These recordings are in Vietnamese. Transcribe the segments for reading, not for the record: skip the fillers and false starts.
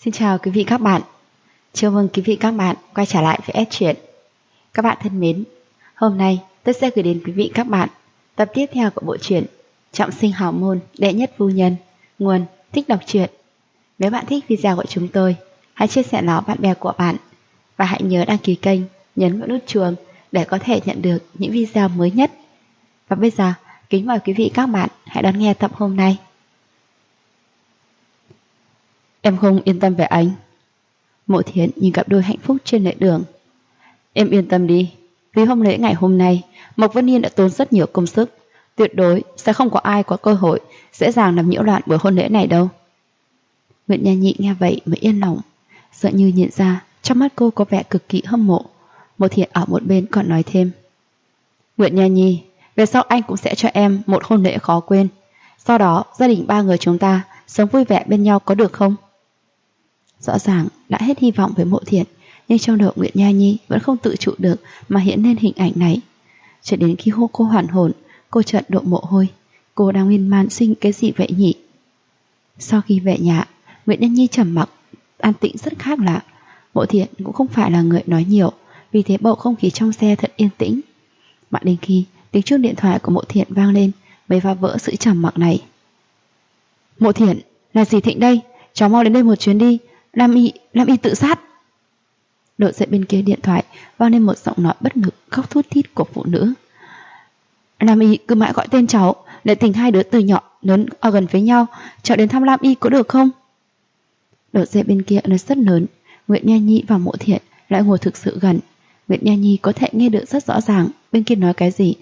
Xin chào quý vị các bạn. Chào mừng quý vị các bạn quay trở lại với S Truyện. Các bạn thân mến, hôm nay tôi sẽ gửi đến quý vị các bạn tập tiếp theo của bộ truyện Trọng sinh hào môn đệ nhất phu nhân, nguồn Thích đọc truyện. Nếu bạn thích video của chúng tôi, hãy chia sẻ nó bạn bè của bạn và hãy nhớ đăng ký kênh, nhấn vào nút chuông để có thể nhận được những video mới nhất. Và bây giờ, kính mời quý vị các bạn hãy đón nghe tập hôm nay. Em không yên tâm về anh. Mộ Thiện nhìn cặp đôi hạnh phúc trên lề đường. Em yên tâm đi, vì hôn lễ ngày hôm nay Mộc Vân Yên đã tốn rất nhiều công sức, tuyệt đối sẽ không có ai có cơ hội dễ dàng làm nhiễu loạn buổi hôn lễ này đâu. Nguyệt Nha Nhi nghe vậy mới yên lòng, dường như nhận ra trong mắt cô có vẻ cực kỳ hâm mộ. Mộ Thiện ở một bên còn nói thêm: Nguyệt Nha Nhi, về sau anh cũng sẽ cho em một hôn lễ khó quên. Sau đó gia đình ba người chúng ta sống vui vẻ bên nhau có được không? Rõ ràng đã hết hy vọng với Mộ Thiện, nhưng trong đầu Nguyệt Nha Nhi vẫn không tự chủ được mà hiện lên hình ảnh này. Cho đến khi cô hoàn hồn, cô chợt đổ mồ hôi. Cô đang miên man sinh cái gì vậy nhỉ? Sau khi về nhà, Nguyệt Nha Nhi trầm mặc, an tĩnh rất khác lạ. Mộ Thiện cũng không phải là người nói nhiều, vì thế bầu không khí trong xe thật yên tĩnh. Mãi đến khi tiếng chuông điện thoại của Mộ Thiện vang lên mới phá vỡ sự trầm mặc này. Mộ Thiện, là gì Thịnh đây? Cháu mau đến đây một chuyến đi. Lam Y tự sát. Đội dậy bên kia điện thoại vang lên một giọng nói bất lực khóc thút thít của phụ nữ. Lam Y cứ mãi gọi tên cháu, để tình hai đứa từ nhỏ lớn ở gần với nhau. Cháu đến thăm Lam Y có được không? Đội dậy bên kia nói rất lớn. Nguyệt Nha Nhi và Mộ Thiện lại ngồi thực sự gần. Nguyệt Nha Nhi có thể nghe được rất rõ ràng bên kia nói cái gì.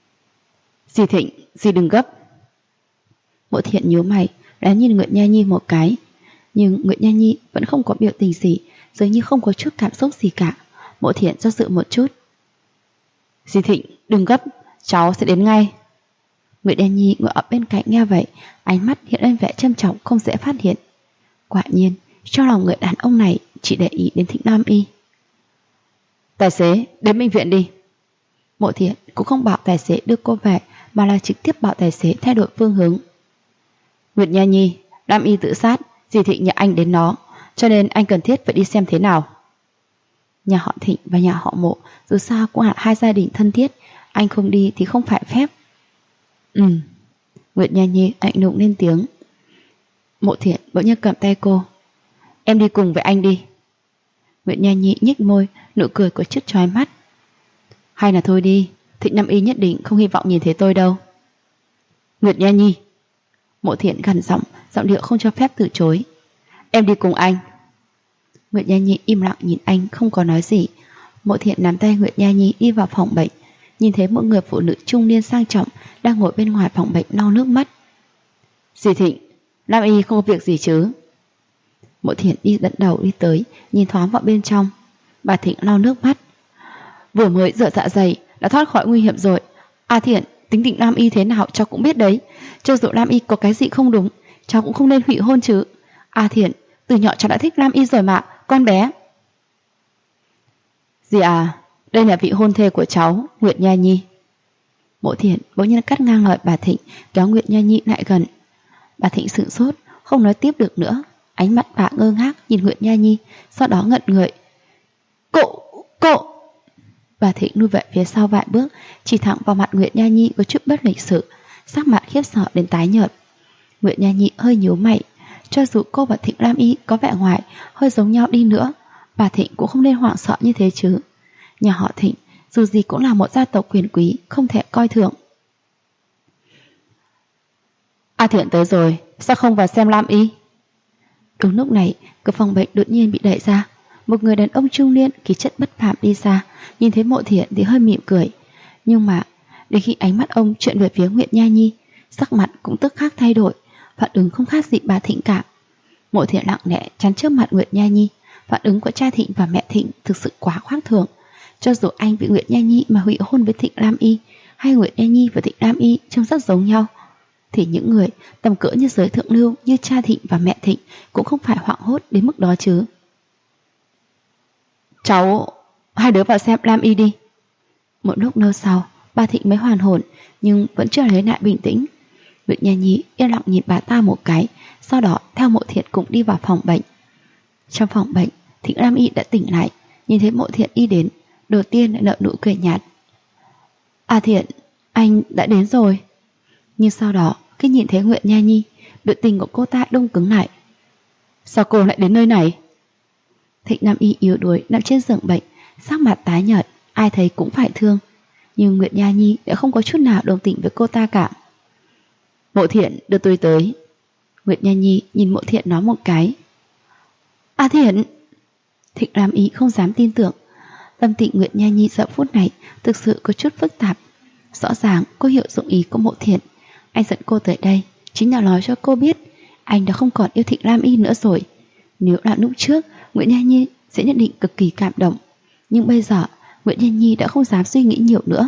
Dì Thịnh, dì đừng gấp. Mộ Thiện nhíu mày, đã nhìn Nguyệt Nha Nhi một cái. Nhưng Nguyệt Nha Nhi vẫn không có biểu tình gì, dường như không có chút cảm xúc gì cả. Mộ Thiện do dự một chút. Dì Thịnh, đừng gấp, cháu sẽ đến ngay. Nguyệt Nha Nhi ngồi ở bên cạnh nghe vậy, ánh mắt hiện lên vẻ trầm trọng không dễ phát hiện. Quả nhiên, trong lòng người đàn ông này chỉ để ý đến Thịnh Lam Y. Tài xế, đến bệnh viện đi. Mộ Thiện cũng không bảo tài xế đưa cô về, mà là trực tiếp bảo tài xế thay đổi phương hướng. Nguyệt Nha Nhi, Lam Y tự sát, dì Thịnh nhà anh đến nó, cho nên anh cần thiết phải đi xem thế nào. Nhà họ Thịnh và nhà họ Mộ dù sao cũng là hai gia đình thân thiết, anh không đi thì không phải phép. Nguyệt Nha Nhi lạnh lùng lên tiếng. Mộ Thiện bỗng nhiên cầm tay cô. Em đi cùng với anh đi. Nguyệt Nha Nhi nhếch môi, nụ cười có chút chói mắt. Hay là thôi đi, Thịnh Nam Y nhất định không hy vọng nhìn thấy tôi đâu. Nguyệt Nha Nhi. Mộ Thiện gằn giọng, giọng điệu không cho phép từ chối. Em đi cùng anh. Nguyệt Nha Nhi im lặng nhìn anh, không có nói gì. Mộ Thiện nắm tay Nguyệt Nha Nhi đi vào phòng bệnh, nhìn thấy một người phụ nữ trung niên sang trọng đang ngồi bên ngoài phòng bệnh lau nước mắt. Dì Thịnh, Lam Y không có việc gì chứ? Mộ Thiện đi dẫn đầu đi tới, nhìn thoáng vào bên trong. Bà Thịnh lau nước mắt. Vừa mới rửa dạ dày đã thoát khỏi nguy hiểm rồi. Thiện, tính tình Lam Y thế nào cháu cũng biết đấy. Cho dù Lam Y có cái gì không đúng, cháu cũng không nên hủy hôn chứ. Thiện, từ nhỏ cháu đã thích Lam Y rồi mà, con bé. Dì đây là vị hôn thê của cháu, Nguyệt Nha Nhi. Mộ Thiện bỗng nhiên cắt ngang lời bà Thịnh, kéo Nguyệt Nha Nhi lại gần. Bà Thịnh sửng sốt, không nói tiếp được nữa. Ánh mắt bà ngơ ngác nhìn Nguyệt Nha Nhi, sau đó ngẩn người. Cậu. Bà Thịnh lui về phía sau vài bước, chỉ thẳng vào mặt Nguyệt Nha Nhi có chút bất lịch sự, sắc mặt khiếp sợ đến tái nhợt. Nguyệt Nha Nhi hơi nhíu mày. Cho dù cô và Thịnh Lam Y có vẻ ngoài hơi giống nhau đi nữa, bà Thịnh cũng không nên hoảng sợ như thế chứ. Nhà họ Thịnh dù gì cũng là một gia tộc quyền quý, không thể coi thường. Thiện tới rồi, sao không vào xem Lam Y? Đúng lúc này, cửa phòng bệnh đột nhiên bị đẩy ra. Một người đàn ông trung niên khí chất bất phàm đi ra, nhìn thấy Mộ Thiện thì hơi mỉm cười. Nhưng mà đến khi ánh mắt ông chuyển về phía Nguyệt Nha Nhi, sắc mặt cũng tức khắc thay đổi, phản ứng không khác gì bà Thịnh cả. Mộ Thiện lặng lẽ chắn trước mặt Nguyệt Nha Nhi. Phản ứng của cha Thịnh và mẹ Thịnh thực sự quá khoác thường. Cho dù anh bị Nguyệt Nha Nhi mà hủy hôn với Thịnh Lam Y, hay Nguyệt Nha Nhi và Thịnh Lam Y trông rất giống nhau, thì những người tầm cỡ như giới thượng lưu như cha Thịnh và mẹ Thịnh cũng không phải hoảng hốt đến mức đó chứ. Cháu, hai đứa vào xem Lam Y đi. Một lúc lâu sau, bà Thịnh mới hoàn hồn, nhưng vẫn chưa lấy lại bình tĩnh. Nguyệt Nha Nhi yên lặng nhìn bà ta một cái, sau đó theo Mộ Thiện cũng đi vào phòng bệnh. Trong phòng bệnh, Thịnh Lam Y đã tỉnh lại, nhìn thấy Mộ Thiện đi đến, đầu tiên lại nở nụ cười nhạt. À Thiện, anh đã đến rồi. Nhưng sau đó, khi nhìn thấy Nguyệt Nha Nhi, biểu tình của cô ta đông cứng lại. Sao cô lại đến nơi này? Thịnh Lam Y yếu đuối nằm trên giường bệnh, sắc mặt tái nhợt, ai thấy cũng phải thương. Nhưng Nguyệt Nha Nhi đã không có chút nào đồng tình với cô ta cả. Mộ Thiện đưa tôi tới. Nguyệt Nha Nhi nhìn Mộ Thiện nói một cái. À Thiện! Thịnh Lam Y không dám tin tưởng. Tâm tình Nguyệt Nha Nhi giờ phút này thực sự có chút phức tạp. Rõ ràng cô hiểu dụng ý của Mộ Thiện. Anh dẫn cô tới đây chính là nói cho cô biết anh đã không còn yêu Thịnh Lam Y nữa rồi. Nếu là lúc trước, Nguyệt Nha Nhi sẽ nhận định cực kỳ cảm động. Nhưng bây giờ, Nguyệt Nha Nhi đã không dám suy nghĩ nhiều nữa.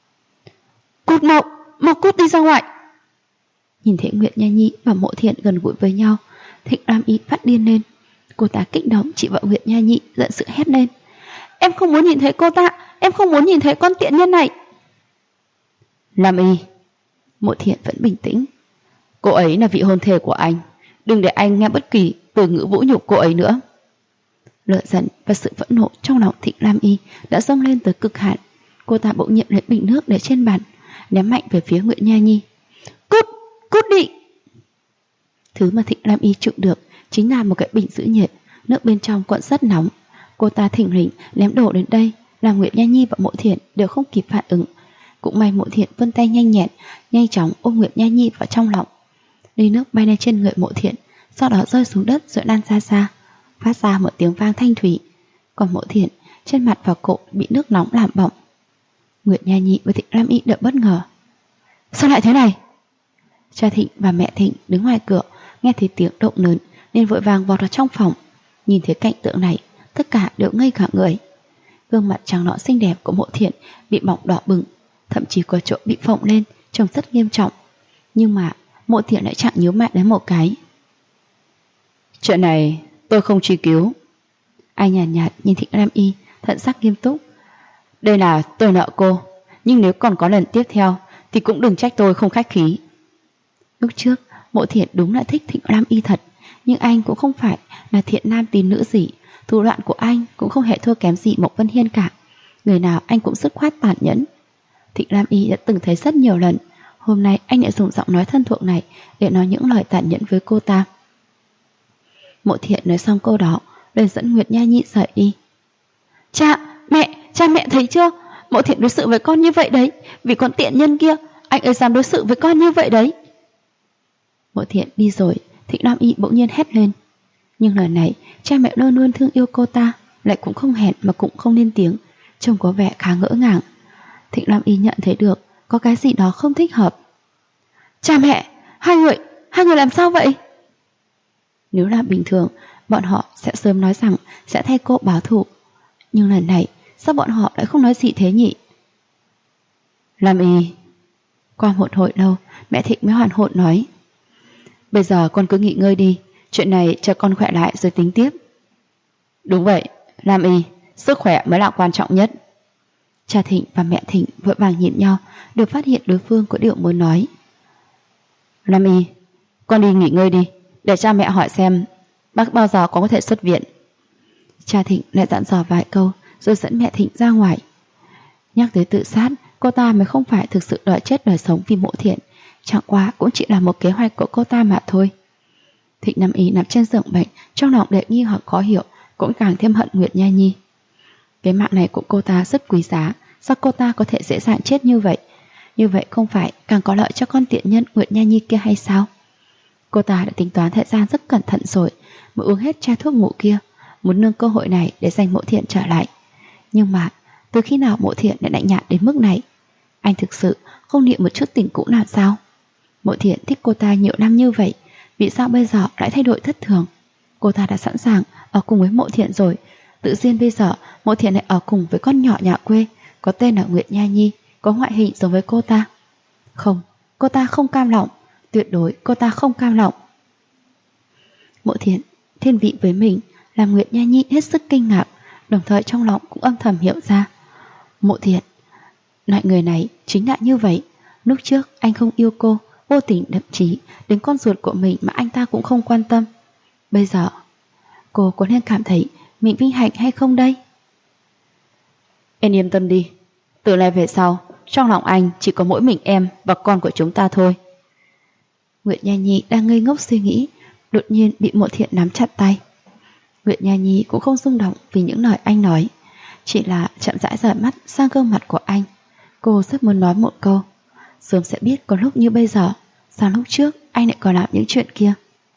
Cút mau cút đi ra ngoài! Nhìn thấy Nguyệt Nha Nhi và Mộ Thiện gần gũi với nhau, Thịnh Lam Y phát điên lên. Cô ta kích động chị vợ Nguyệt Nha Nhi giận dữ hét lên. Em không muốn nhìn thấy cô ta, em không muốn nhìn thấy con tiện nhân này. Lam Y. Mộ Thiện vẫn bình tĩnh. Cô ấy là vị hôn thê của anh, đừng để anh nghe bất kỳ từ ngữ vũ nhục cô ấy nữa. Lửa giận và sự phẫn nộ trong lòng Thịnh Lam Y đã dâng lên tới cực hạn. Cô ta bỗng nhiên lấy bình nước để trên bàn, ném mạnh về phía Nguyệt Nha Nhi. Cút đi! Thứ mà Thịnh Lam Y chịu được chính là một cái bình giữ nhiệt, nước bên trong còn rất nóng. Cô ta thình lình ném đổ đến đây, làm Nguyệt Nha Nhi và Mộ Thiện đều không kịp phản ứng. Cũng may Mộ Thiện vươn tay nhanh nhẹn, nhanh chóng ôm Nguyệt Nha Nhi vào trong lòng. Ly nước bay lên trên người Mộ Thiện, sau đó rơi xuống đất rồi lan ra xa, phát ra một tiếng vang thanh thủy. Còn Mộ Thiện trên mặt và cổ bị nước nóng làm bỏng. Nguyệt Nha Nhi và Thịnh Lam Y đỡ bất ngờ. Sao lại thế này? Cha Thịnh và mẹ Thịnh đứng ngoài cửa, nghe thấy tiếng động lớn nên vội vàng vọt vào trong phòng. Nhìn thấy cảnh tượng này, tất cả đều ngây cả người. Gương mặt trắng nõn xinh đẹp của Mộ Thiện bị bỏng đỏ bừng, thậm chí có chỗ bị phồng lên, trông rất nghiêm trọng. Nhưng mà Mộ Thiện lại chẳng nhíu mày đến một cái. Chuyện này tôi không truy cứu. Anh nhàn nhạt nhìn Thịnh Lam Y, thần sắc nghiêm túc. Đây là tôi nợ cô, nhưng nếu còn có lần tiếp theo thì cũng đừng trách tôi không khách khí. Lúc trước Mộ Thiện đúng là thích Thịnh Lam Y thật, nhưng anh cũng không phải là thiện nam tín nữ gì. Thủ đoạn của anh cũng không hề thua kém gì Mộc Vân Hiên cả. Người nào anh cũng dứt khoát tàn nhẫn. Thịnh Lam Y đã từng thấy rất nhiều lần. Hôm nay anh lại dùng giọng nói thân thuộc này để nói những lời tàn nhẫn với cô ta. Mộ Thiện nói xong câu đó, liền dẫn Nguyệt Nha Nhi rời đi. Cha mẹ thấy chưa? Mộ Thiện đối xử với con như vậy đấy. Vì con tiện nhân kia, anh ấy dám đối xử với con như vậy đấy. Mộ Thiện đi rồi, Thịnh Lam Y bỗng nhiên hét lên. Nhưng lần này, cha mẹ luôn luôn thương yêu cô ta, lại cũng không hẹn mà cũng không lên tiếng, trông có vẻ khá ngỡ ngàng. Thịnh Lam Y nhận thấy được có cái gì đó không thích hợp. Cha mẹ, hai người làm sao vậy? Nếu là bình thường, bọn họ sẽ sớm nói rằng sẽ thay cô báo thù. Nhưng lần này, sao bọn họ lại không nói gì thế nhỉ? Lam Y. Qua một hồi lâu, mẹ Thịnh mới hoàn hồn nói. Bây giờ con cứ nghỉ ngơi đi, chuyện này cho con khỏe lại rồi tính tiếp. Đúng vậy, Lam Y, sức khỏe mới là quan trọng nhất. Cha Thịnh và mẹ Thịnh vội vàng nhìn nhau, đều phát hiện đối phương có điều muốn nói. Lam Y, con đi nghỉ ngơi đi, để cha mẹ hỏi xem bác bao giờ có thể xuất viện. Cha Thịnh lại dặn dò vài câu rồi dẫn mẹ Thịnh ra ngoài. Nhắc tới tự sát, cô ta mới không phải thực sự đòi chết đòi sống vì Mộ Thiện, chẳng qua cũng chỉ là một kế hoạch của cô ta mà thôi. Thịnh Lam Y nằm trên giường bệnh, trong lòng đầy nghi hoặc khó hiểu, cũng càng thêm hận Nguyệt Nha Nhi. Cái mạng này của cô ta rất quý giá, sao cô ta có thể dễ dàng chết như vậy? Như vậy không phải càng có lợi cho con tiện nhân Nguyệt Nha Nhi kia hay sao? Cô ta đã tính toán thời gian rất cẩn thận rồi, mới uống hết chai thuốc ngủ kia, muốn nương cơ hội này để giành Mộ Thiện trở lại. Nhưng mà từ khi nào Mộ Thiện lại lạnh nhạt đến mức này? Anh thực sự không niệm một chút tình cũ nào sao? Mộ Thiện thích cô ta nhiều năm như vậy, vì sao bây giờ lại thay đổi thất thường? Cô ta đã sẵn sàng ở cùng với Mộ Thiện rồi, tự nhiên bây giờ Mộ Thiện lại ở cùng với con nhỏ nhà quê có tên là Nguyệt Nha Nhi, có ngoại hình giống với cô ta. Không, cô ta không cam lòng, tuyệt đối cô ta không cam lòng. Mộ Thiện thiên vị với mình làm Nguyệt Nha Nhi hết sức kinh ngạc, đồng thời trong lòng cũng âm thầm hiểu ra. Mộ Thiện, loại người này chính là như vậy. Lúc trước anh không yêu cô, vô tình thậm chí đến con ruột của mình mà anh ta cũng không quan tâm. Bây giờ Cô có nên cảm thấy mình vinh hạnh hay không đây? Em yên tâm đi, từ nay về sau, trong lòng anh chỉ có mỗi mình em và con của chúng ta thôi. Nguyệt Nha Nhi đang ngây ngốc suy nghĩ, đột nhiên bị Mộ Thiện nắm chặt tay. Nguyệt Nha Nhi cũng không rung động vì những lời anh nói, chỉ là chậm rãi rời mắt sang gương mặt của anh. Cô rất muốn nói một câu: sớm sẽ biết có lúc như bây giờ, sao lúc trước anh lại còn làm những chuyện kia.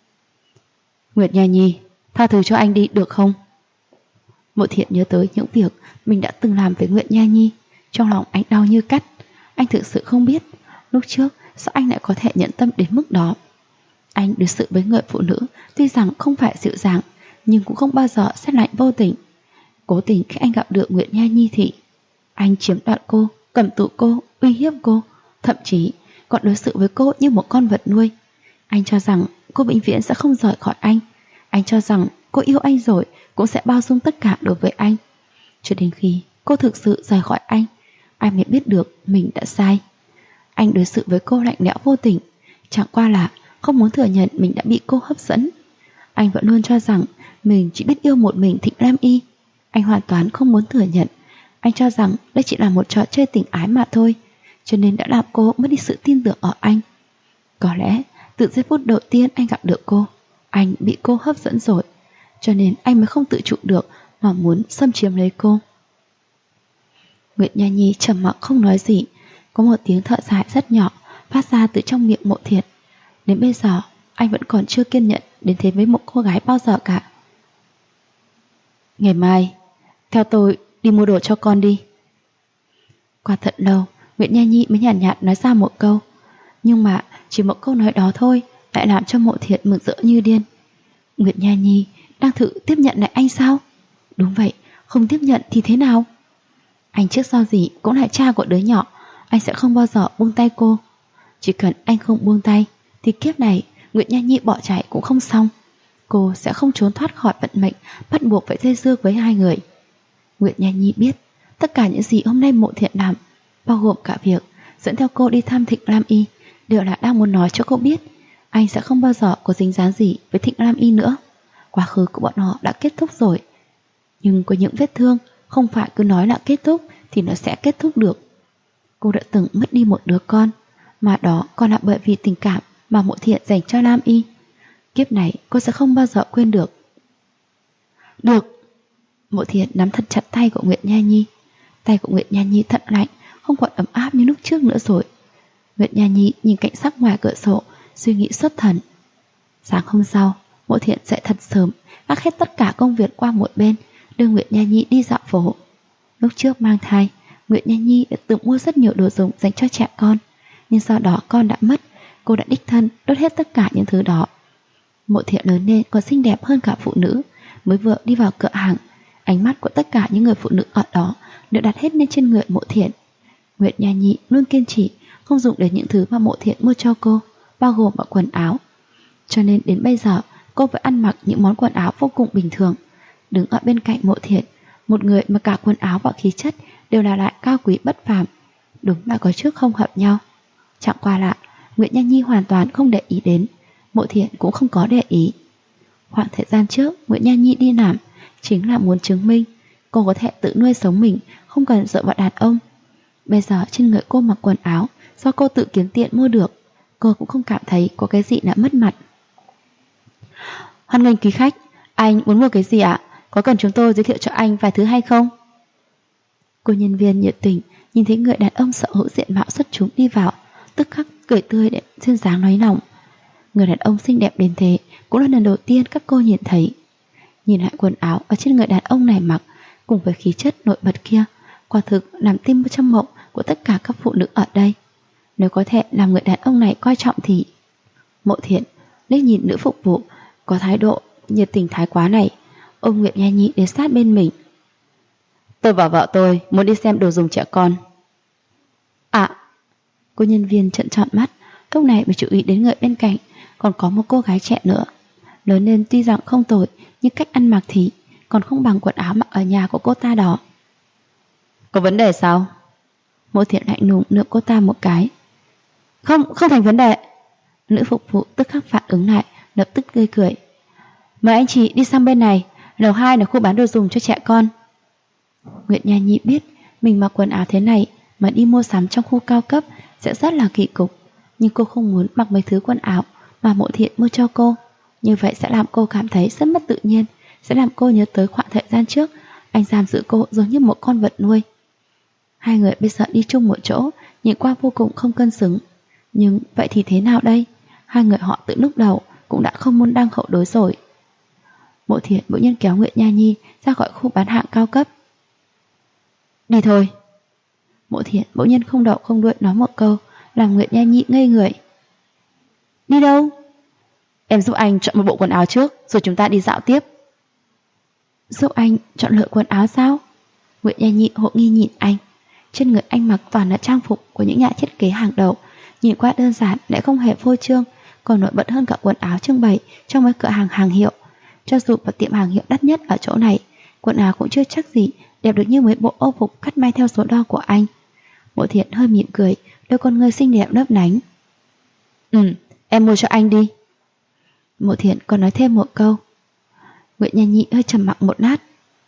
Nguyệt Nha Nhi, tha thứ cho anh đi được không? Mộ Thiện nhớ tới những việc mình đã từng làm với Nguyệt Nha Nhi, trong lòng anh đau như cắt. Anh thực sự không biết lúc trước sao anh lại có thể nhẫn tâm đến mức đó. Anh đối xử với người phụ nữ tuy rằng không phải dịu dàng, nhưng cũng không bao giờ xét lạnh vô tình. Cố tình khi anh gặp được Nguyệt Nha Nhi thì anh chiếm đoạt cô, cầm tù cô, uy hiếp cô, thậm chí còn đối xử với cô như một con vật nuôi. Anh cho rằng cô vĩnh viễn sẽ không rời khỏi anh. Anh cho rằng cô yêu anh rồi cũng sẽ bao dung tất cả đối với anh. Cho đến khi cô thực sự rời khỏi anh mới biết được mình đã sai. Anh đối xử với cô lạnh lẽo vô tình, chẳng qua là không muốn thừa nhận mình đã bị cô hấp dẫn. Anh vẫn luôn cho rằng mình chỉ biết yêu một mình Thịnh Lam Y. Anh hoàn toàn không muốn thừa nhận. Anh cho rằng đây chỉ là một trò chơi tình ái mà thôi, cho nên đã làm cô mất đi sự tin tưởng ở anh. Có lẽ từ giây phút đầu tiên anh gặp được cô, anh bị cô hấp dẫn rồi, cho nên anh mới không tự chủ được mà muốn xâm chiếm lấy cô. Nguyệt Nha Nhi trầm mặc không nói gì. Có một tiếng thở dài rất nhỏ phát ra từ trong miệng Mộ Thiện. Đến bây giờ anh vẫn còn chưa kiên nhẫn đến thế với một cô gái bao giờ cả. Ngày mai theo tôi đi mua đồ cho con đi. Qua thật lâu, Nguyệt Nha Nhi mới nhàn nhạt nói ra một câu. Nhưng mà chỉ một câu nói đó thôi lại làm cho Mộ Thiện mừng rỡ như điên. Nguyệt Nha Nhi đang thử tiếp nhận lại anh sao? Đúng vậy, không tiếp nhận thì thế nào? Anh trước sau gì cũng là cha của đứa nhỏ, anh sẽ không bao giờ buông tay cô. Chỉ cần anh không buông tay thì kiếp này Nguyệt Nha Nhi bỏ chạy cũng không xong. Cô sẽ không trốn thoát khỏi vận mệnh bắt buộc phải dây dưa với hai người. Nguyệt Nha Nhi biết tất cả những gì hôm nay Mộ Thiện làm, bao gồm cả việc dẫn theo cô đi thăm Thịnh Lam Y, đều là đang muốn nói cho cô biết anh sẽ không bao giờ có dính dáng gì với Thịnh Lam Y nữa. Quá khứ của bọn họ đã kết thúc rồi, nhưng có những vết thương không phải cứ nói là kết thúc thì nó sẽ kết thúc được. Cô đã từng mất đi một đứa con, mà đó còn là bởi vì tình cảm mà Mộ Thiện dành cho Lam Y. Kiếp này cô sẽ không bao giờ quên được. Được. Mộ Thiện nắm thật chặt tay của Nguyệt Nha Nhi. Tay của Nguyệt Nha Nhi thật lạnh, không còn ấm áp như lúc trước nữa rồi. Nguyệt Nha Nhi nhìn cảnh sắc ngoài cửa sổ, suy nghĩ xuất thần. Sáng hôm sau, Mộ Thiện dậy thật sớm, gác hết tất cả công việc qua một bên, đưa Nguyệt Nha Nhi đi dạo phố. Lúc trước mang thai, Nguyệt Nha Nhi đã tự mua rất nhiều đồ dùng dành cho trẻ con, nhưng sau đó con đã mất, cô đã đích thân đốt hết tất cả những thứ đó. Mộ Thiện lớn lên còn xinh đẹp hơn cả phụ nữ. Mới vừa đi vào cửa hàng, ánh mắt của tất cả những người phụ nữ ở đó đều đặt hết lên trên người Mộ Thiện. Nguyệt Nha Nhi luôn kiên trì không dùng đến những thứ mà Mộ Thiện mua cho cô, bao gồm cả quần áo. Cho nên đến bây giờ cô vẫn ăn mặc những món quần áo vô cùng bình thường. Đứng ở bên cạnh Mộ Thiện, một người mà cả quần áo và khí chất đều là lại cao quý bất phàm, đúng là có chút không hợp nhau. Chẳng qua là Nguyệt Nha Nhi hoàn toàn không để ý đến, Mộ Thiện cũng không có để ý. Khoảng thời gian trước Nguyệt Nha Nhi đi làm chính là muốn chứng minh cô có thể tự nuôi sống mình, không cần dựa vào đàn ông. Bây giờ trên người cô mặc quần áo do cô tự kiếm tiền mua được, cô cũng không cảm thấy có cái gì là mất mặt. Hoan nghênh quý khách, anh muốn mua cái gì ạ? Có cần chúng tôi giới thiệu cho anh vài thứ hay không? Cô nhân viên nhiệt tình nhìn thấy người đàn ông sở hữu diện mạo xuất chúng đi vào, tức khắc cười tươi để duyên dáng nói lòng. Người đàn ông xinh đẹp đến thế cũng là lần đầu tiên các cô nhìn thấy. Nhìn lại quần áo ở trên người đàn ông này mặc, cùng với khí chất nổi bật kia, quả thực làm tim trong mộng của tất cả các phụ nữ ở đây. Nếu có thể làm người đàn ông này coi trọng thì... Mộ Thiện liếc nhìn nữ phục vụ có thái độ nhiệt tình thái quá này, ôm Nguyệt Nha Nhi đến sát bên mình. Tôi và vợ tôi muốn đi xem đồ dùng trẻ con. À, cô nhân viên trợn tròn mắt, lúc này mới chú ý đến người bên cạnh, còn có một cô gái trẻ nữa. Lớn lên tuy rằng không tồi, nhưng cách ăn mặc thì còn không bằng quần áo mặc ở nhà của cô ta đó. Có vấn đề sao? Mộ Thiện lạnh lùng nựng cô ta một cái. Không thành vấn đề. Nữ phục vụ tức khắc phản ứng lại, lập tức tươi cười. Mời anh chị đi sang bên này, lầu 2 là khu bán đồ dùng cho trẻ con. Nguyệt Nha Nhi biết mình mặc quần áo thế này mà đi mua sắm trong khu cao cấp sẽ rất là kỳ cục, nhưng cô không muốn mặc mấy thứ quần áo mà Mộ Thiện mua cho cô. Như vậy sẽ làm cô cảm thấy rất mất tự nhiên, sẽ làm cô nhớ tới khoảng thời gian trước anh giam giữ cô giống như một con vật nuôi. Hai người bây giờ đi chung một chỗ, nhìn qua vô cùng không cân xứng. Nhưng vậy thì thế nào đây? Hai người họ từ lúc đầu cũng đã không môn đăng hộ đối rồi. Mộ Thiện bỗng nhiên kéo Nguyệt Nha Nhi ra khỏi khu bán hàng cao cấp. Đi thôi. Mộ Thiện bỗng nhiên không đậu không đuổi nói một câu, làm Nguyệt Nha Nhi ngây người. Đi đâu? Em giúp anh chọn một bộ quần áo trước, rồi chúng ta đi dạo tiếp. Giúp anh chọn lựa quần áo sao? Nguyệt Nha Nhi hộ nghi nhìn anh. Trên người anh mặc toàn là trang phục của những nhà thiết kế hàng đầu, nhìn qua đơn giản lại không hề phô trương, còn nổi bật hơn cả quần áo trưng bày trong mấy cửa hàng hàng hiệu. Cho dù vào tiệm hàng hiệu đắt nhất ở chỗ này, quần áo cũng chưa chắc gì đẹp được như mấy bộ âu phục cắt may theo số đo của anh. Mộ Thiện hơi mỉm cười, đôi con ngươi xinh đẹp lấp lánh. Em mua cho anh đi. Mộ Thiện còn nói thêm một câu. Nguyệt Nha Nhi hơi trầm mặc một lát.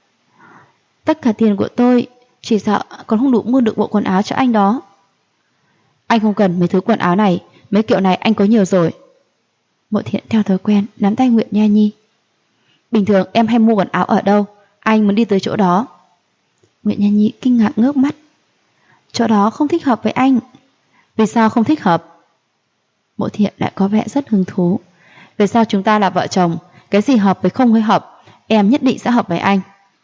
Tất cả tiền của tôi chỉ sợ còn không đủ mua được bộ quần áo cho anh đó. Anh không cần mấy thứ quần áo này, mấy kiểu này anh có nhiều rồi. Mộ Thiện theo thói quen nắm tay Nguyệt Nha Nhi. Bình thường em hay mua quần áo ở đâu? Anh muốn đi tới chỗ đó. Nguyệt Nha Nhi kinh ngạc ngước mắt. Chỗ đó không thích hợp với anh. Vì sao không thích hợp? Mộ Thiện lại có vẻ rất hứng thú. Vì sao chúng ta là vợ chồng, cái gì hợp với không hợp, em nhất định sẽ hợp với anh.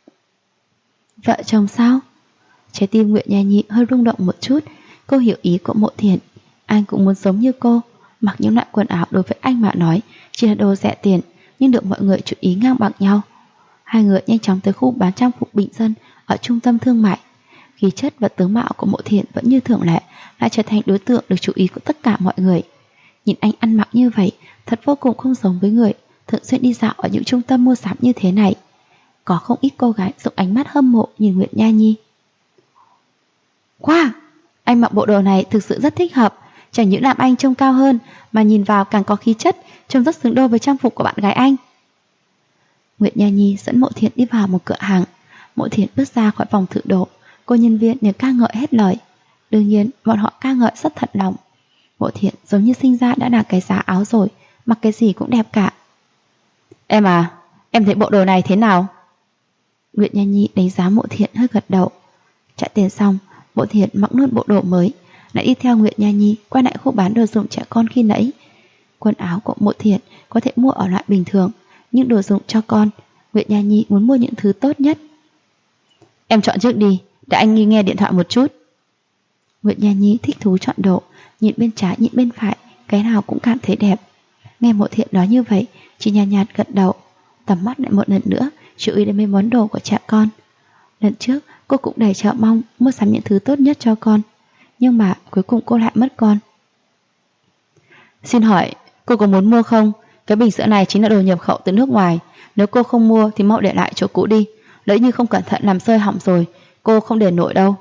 Vợ chồng sao? Trái tim Nguyệt Nha Nhi hơi rung động một chút. Cô hiểu ý của Mộ Thiện. Anh cũng muốn giống như cô, mặc những loại quần áo đối với anh mà nói chỉ là đồ rẻ tiền, nhưng được mọi người chú ý ngang bằng nhau. Hai người nhanh chóng tới khu bán trang phục bình dân ở trung tâm thương mại. Khí chất và tướng mạo của Mộ Thiện vẫn như thường lệ, lại trở thành đối tượng được chú ý của tất cả mọi người. Nhìn anh ăn mặc như vậy, thật vô cùng không giống với người thường xuyên đi dạo ở những trung tâm mua sắm như thế này. Có không ít cô gái dùng ánh mắt hâm mộ nhìn Nguyệt Nha Nhi. Wow, anh mặc bộ đồ này thực sự rất thích hợp, chẳng những làm anh trông cao hơn mà nhìn vào càng có khí chất, trông rất xứng đôi với trang phục của bạn gái anh. Nguyệt Nha Nhi dẫn Mộ Thiện đi vào một cửa hàng. Mộ Thiện bước ra khỏi phòng thử đồ, cô nhân viên đều ca ngợi hết lời. Đương nhiên bọn họ ca ngợi rất thật lòng. Mộ Thiện giống như sinh ra đã là cái giá áo rồi, mặc cái gì cũng đẹp cả. Em à, em thấy bộ đồ này thế nào? Nguyệt Nha Nhi đánh giá Mộ Thiện hơi gật đầu. Trả tiền xong, Mộ Thiện mặc luôn bộ đồ mới, lại đi theo Nguyệt Nha Nhi qua lại khu bán đồ dùng trẻ con khi nãy. Quần áo của Mộ Thiện có thể mua ở loại bình thường, nhưng đồ dùng cho con, Nguyệt Nha Nhi muốn mua những thứ tốt nhất. Em chọn trước đi, để anh nghe điện thoại một chút. Nguyệt Nha Nhi thích thú chọn đồ, nhìn bên trái nhìn bên phải, cái nào cũng cảm thấy đẹp. Nghe Mộ Thiện nói như vậy, chỉ nhàn nhạt gật đầu, tầm mắt lại một lần nữa chú ý đến mấy món đồ của trẻ con. Lần trước cô cũng đầy chờ mong mua sắm những thứ tốt nhất cho con, nhưng mà cuối cùng cô lại mất con. Xin hỏi, cô có muốn mua không? Cái bình sữa này chính là đồ nhập khẩu từ nước ngoài. Nếu cô không mua thì mau để lại chỗ cũ đi, lỡ như không cẩn thận làm rơi hỏng rồi, cô không để nổi đâu.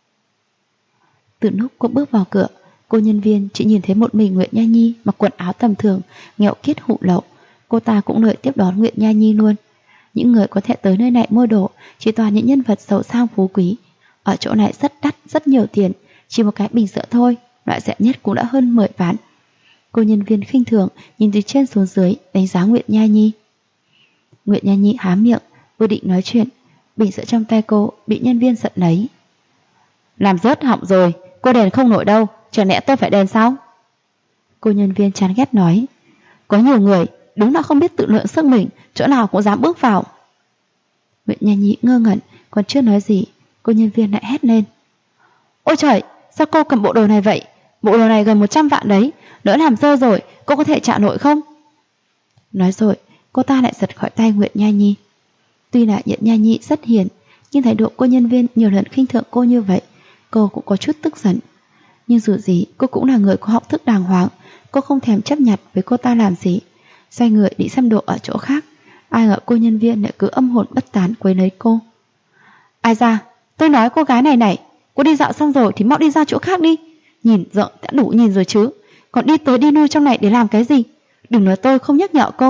Từ lúc cô bước vào cửa, cô nhân viên chỉ nhìn thấy một mình Nguyệt Nha Nhi mặc quần áo tầm thường, nghèo kiết hủ lậu. Cô ta cũng đợi tiếp đón Nguyệt Nha Nhi luôn. Những người có thể tới nơi này mua đồ chỉ toàn những nhân vật giàu sang phú quý. Ở chỗ này rất đắt, rất nhiều tiền. Chỉ một cái bình sữa thôi, loại rẻ nhất cũng đã hơn 10 vạn. Cô nhân viên khinh thường nhìn từ trên xuống dưới đánh giá Nguyệt Nha Nhi. Nguyệt Nha Nhi há miệng, vừa định nói chuyện, bình sữa trong tay cô bị nhân viên giật lấy. Làm rớt hỏng rồi, cô đèn không nổi đâu, chẳng lẽ tôi phải đèn sao? Cô nhân viên chán ghét nói. Có nhiều người đúng là không biết tự lượng sức mình, chỗ nào cũng dám bước vào. Nguyệt Nha Nhi ngơ ngẩn, còn chưa nói gì, cô nhân viên lại hét lên. Ôi trời, sao cô cầm bộ đồ này vậy? Bộ đồ này gần 100 vạn đấy, lỡ làm rơi rồi, cô có thể trả nổi không? Nói rồi, cô ta lại giật khỏi tay Nguyệt Nha Nhi. Tuy là Nguyệt Nha Nhi rất hiền, nhưng thái độ cô nhân viên nhiều lần khinh thường cô như vậy, cô cũng có chút tức giận. Nhưng dù gì, cô cũng là người có học thức đàng hoàng, cô không thèm chấp nhặt với cô ta làm gì. Xoay người đi xem đồ ở chỗ khác, ai ngờ cô nhân viên lại cứ âm hồn bất tán quấy lấy cô. Ai ra, tôi nói cô gái này, cô đi dạo xong rồi thì mau đi ra chỗ khác đi. Nhìn rợn đã đủ nhìn rồi chứ, còn đi tới đi lui trong này để làm cái gì? Đừng nói tôi không nhắc nhở cô,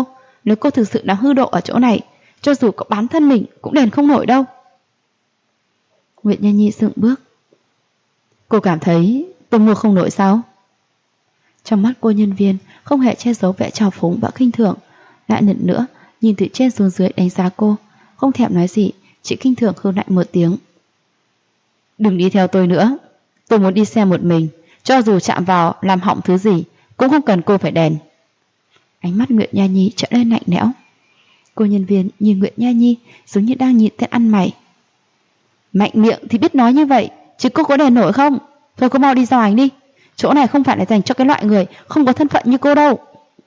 nếu cô thực sự đang hư độ ở chỗ này, cho dù có bán thân mình cũng đền không nổi đâu. Nguyệt Nha Nhi dừng bước. Cô cảm thấy tôi mua không nổi sao? Trong mắt cô nhân viên không hề che giấu vẻ trào phúng và khinh thường, lại lần nữa nhìn từ trên xuống dưới đánh giá cô, không thèm nói gì, chỉ khinh thường hừ lạnh một tiếng. Đừng đi theo tôi nữa, tôi muốn đi xe một mình, cho dù chạm vào làm hỏng thứ gì cũng không cần cô phải đèn. Ánh mắt Nguyệt Nha Nhi trở nên lạnh lẽo. Cô nhân viên nhìn Nguyệt Nha Nhi giống như đang nhìn tên ăn mày. Mạnh miệng thì biết nói như vậy, chứ cô có đèn nổi không? Thôi cô mau đi giao ảnh đi, chỗ này không phải là dành cho cái loại người không có thân phận như cô đâu.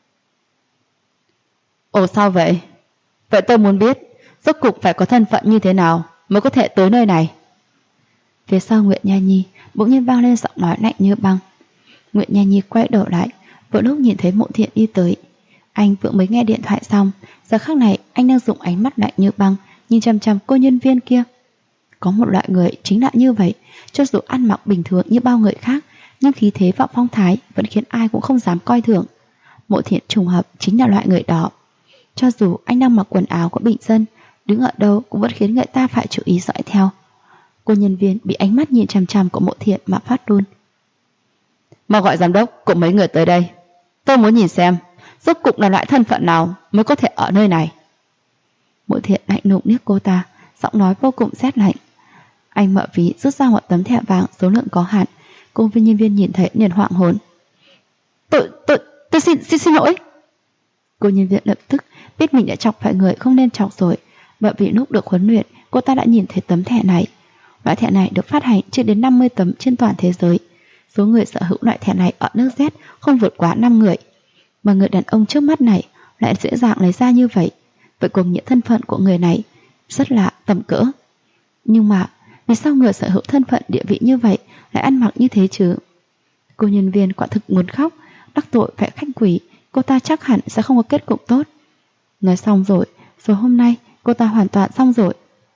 Ồ sao vậy? Vậy tôi muốn biết rốt cục phải có thân phận như thế nào mới có thể tới nơi này. Phía sau Nguyệt Nha Nhi bỗng nhiên vang lên giọng nói lạnh như băng. Nguyệt Nha Nhi quay đầu lại, vừa lúc nhìn thấy Mộ Thiện đi tới. Anh vừa mới nghe điện thoại xong, giờ khắc này anh đang dùng ánh mắt lạnh như băng nhìn chằm chằm cô nhân viên kia. Có một loại người chính là như vậy, cho dù ăn mặc bình thường như bao người khác, nhưng khí thế và phong thái vẫn khiến ai cũng không dám coi thường. Mộ Thiện trùng hợp chính là loại người đó. Cho dù anh đang mặc quần áo của bình dân, đứng ở đâu cũng vẫn khiến người ta phải chú ý dõi theo. Cô nhân viên bị ánh mắt nhìn chằm chằm của Mộ Thiện mà phát run. Mau gọi giám đốc cùng mấy người tới đây, tôi muốn nhìn xem rốt cục là loại thân phận nào mới có thể ở nơi này. Mộ Thiện lạnh lùng liếc cô ta, giọng nói vô cùng rét lạnh. Anh mở ví rút ra một tấm thẻ vàng số lượng có hạn. Cô nhân viên nhìn thấy liền hoảng hồn. Tôi xin lỗi. Cô nhân viên lập tức biết mình đã chọc phải người không nên chọc rồi, bởi vì lúc được huấn luyện cô ta đã nhìn thấy tấm thẻ này. Loại thẻ này được phát hành chưa đến 50 tấm trên toàn thế giới. Số người sở hữu loại thẻ này ở nước Z không vượt quá 5 người. Mà người đàn ông trước mắt này lại dễ dàng lấy ra như vậy. Vậy cùng những thân phận của người này rất là tầm cỡ. Nhưng mà vì sao người sở hữu thân phận địa vị như vậy lại ăn mặc như thế chứ? Cô nhân viên quả thực muốn khóc. Đắc tội phải khách quỷ, cô ta chắc hẳn sẽ không có kết cục tốt. Nói xong rồi hôm nay cô ta hoàn toàn xong rồi.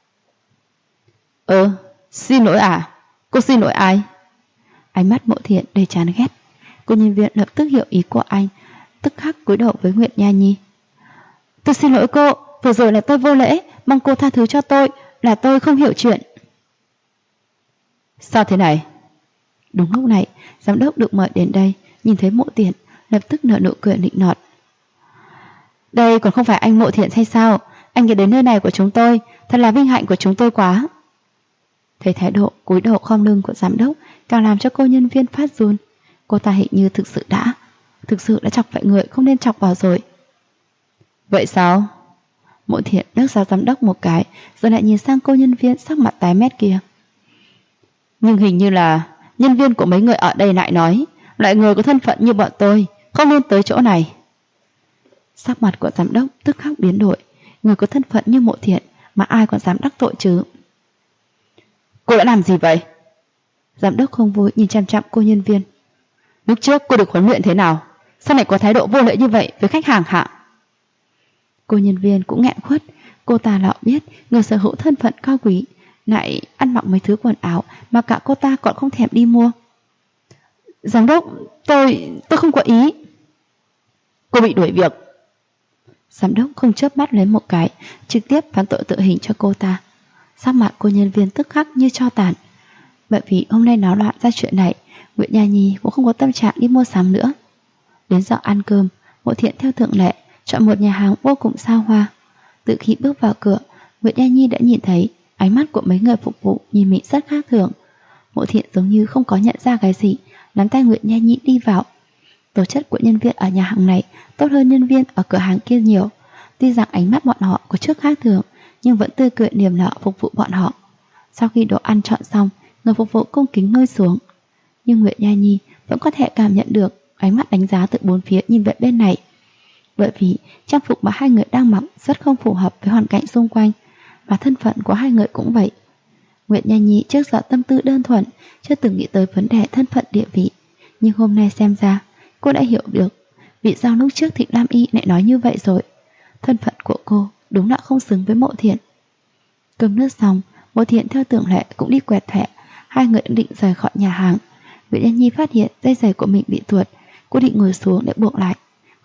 Xin lỗi à? Cô xin lỗi ai? Ánh mắt Mộ Thiện đầy chán ghét. Cô nhân viên lập tức hiểu ý của anh, tức khắc cúi đầu với Nguyệt Nha Nhi. Tôi xin lỗi cô, vừa rồi là tôi vô lễ, mong cô tha thứ cho tôi, là tôi không hiểu chuyện. Sao thế này? Đúng lúc này, giám đốc được mời đến đây, nhìn thấy Mộ Thiện, lập tức nở nụ cười nịnh nọt. Đây còn không phải anh Mộ Thiện hay sao? Anh đến nơi này của chúng tôi, thật là vinh hạnh của chúng tôi quá. Thấy thái độ cúi đầu khom lưng của giám đốc càng làm cho cô nhân viên phát run. Cô ta hình như thực sự đã chọc phải người không nên chọc vào rồi. Vậy sao? Mộ Thiện đớt ra giám đốc một cái, rồi lại nhìn sang cô nhân viên sắc mặt tái mét kia. Nhưng hình như là nhân viên của mấy người ở đây lại nói, loại người có thân phận như bọn tôi không nên tới chỗ này. Sắc mặt của giám đốc tức khắc biến đổi. Người có thân phận như Mộ Thiện mà ai còn dám đắc tội chứ? Cô đã làm gì vậy? Giám đốc không vui nhìn chăm chăm cô nhân viên. Lúc trước cô được huấn luyện thế nào? Sao lại có thái độ vô lễ như vậy với khách hàng hả? Cô nhân viên cũng nghẹn khuất. Cô ta lão biết người sở hữu thân phận cao quý lại ăn mặc mấy thứ quần áo mà cả cô ta còn không thèm đi mua. Giám đốc, tôi không có ý. Cô bị đuổi việc. Giám đốc không chớp mắt lấy một cái, trực tiếp phán tội tử hình cho cô ta. Sắc mặt cô nhân viên tức khắc như tro tàn. Bởi vì hôm nay náo loạn ra chuyện này, Nguyệt Nha Nhi cũng không có tâm trạng đi mua sắm nữa. Đến giờ ăn cơm, Mộ Thiện theo thường lệ chọn một nhà hàng vô cùng xa hoa. Từ khi bước vào cửa, Nguyệt Nha Nhi đã nhìn thấy ánh mắt của mấy người phục vụ nhìn mình rất khác thường. Mộ Thiện giống như không có nhận ra cái gì, nắm tay Nguyệt Nha Nhi đi vào. Tố chất của nhân viên ở nhà hàng này tốt hơn nhân viên ở cửa hàng kia nhiều. Tuy rằng ánh mắt bọn họ có chút khác thường, nhưng vẫn tươi cười niềm nở phục vụ bọn họ. Sau khi đồ ăn chọn xong, người phục vụ cung kính ngồi xuống. Nhưng Nguyệt Nha Nhi vẫn có thể cảm nhận được ánh mắt đánh giá từ bốn phía nhìn về bên này. Bởi vì trang phục mà hai người đang mặc rất không phù hợp với hoàn cảnh xung quanh, và thân phận của hai người cũng vậy. Nguyệt Nha Nhi trước giờ tâm tư đơn thuần, chưa từng nghĩ tới vấn đề thân phận địa vị. Nhưng hôm nay xem ra, cô đã hiểu được vì sao lúc trước Thịnh Lam Y lại nói như vậy rồi. Thân phận của cô đúng là không xứng với Mộ Thiện. Cơm nước xong, Mộ Thiện theo tưởng lệ cũng đi quẹt thẻ. Hai người định rời khỏi nhà hàng. Nguyệt Nha Nhi phát hiện dây giày của mình bị tuột. Cô định ngồi xuống để buộc lại.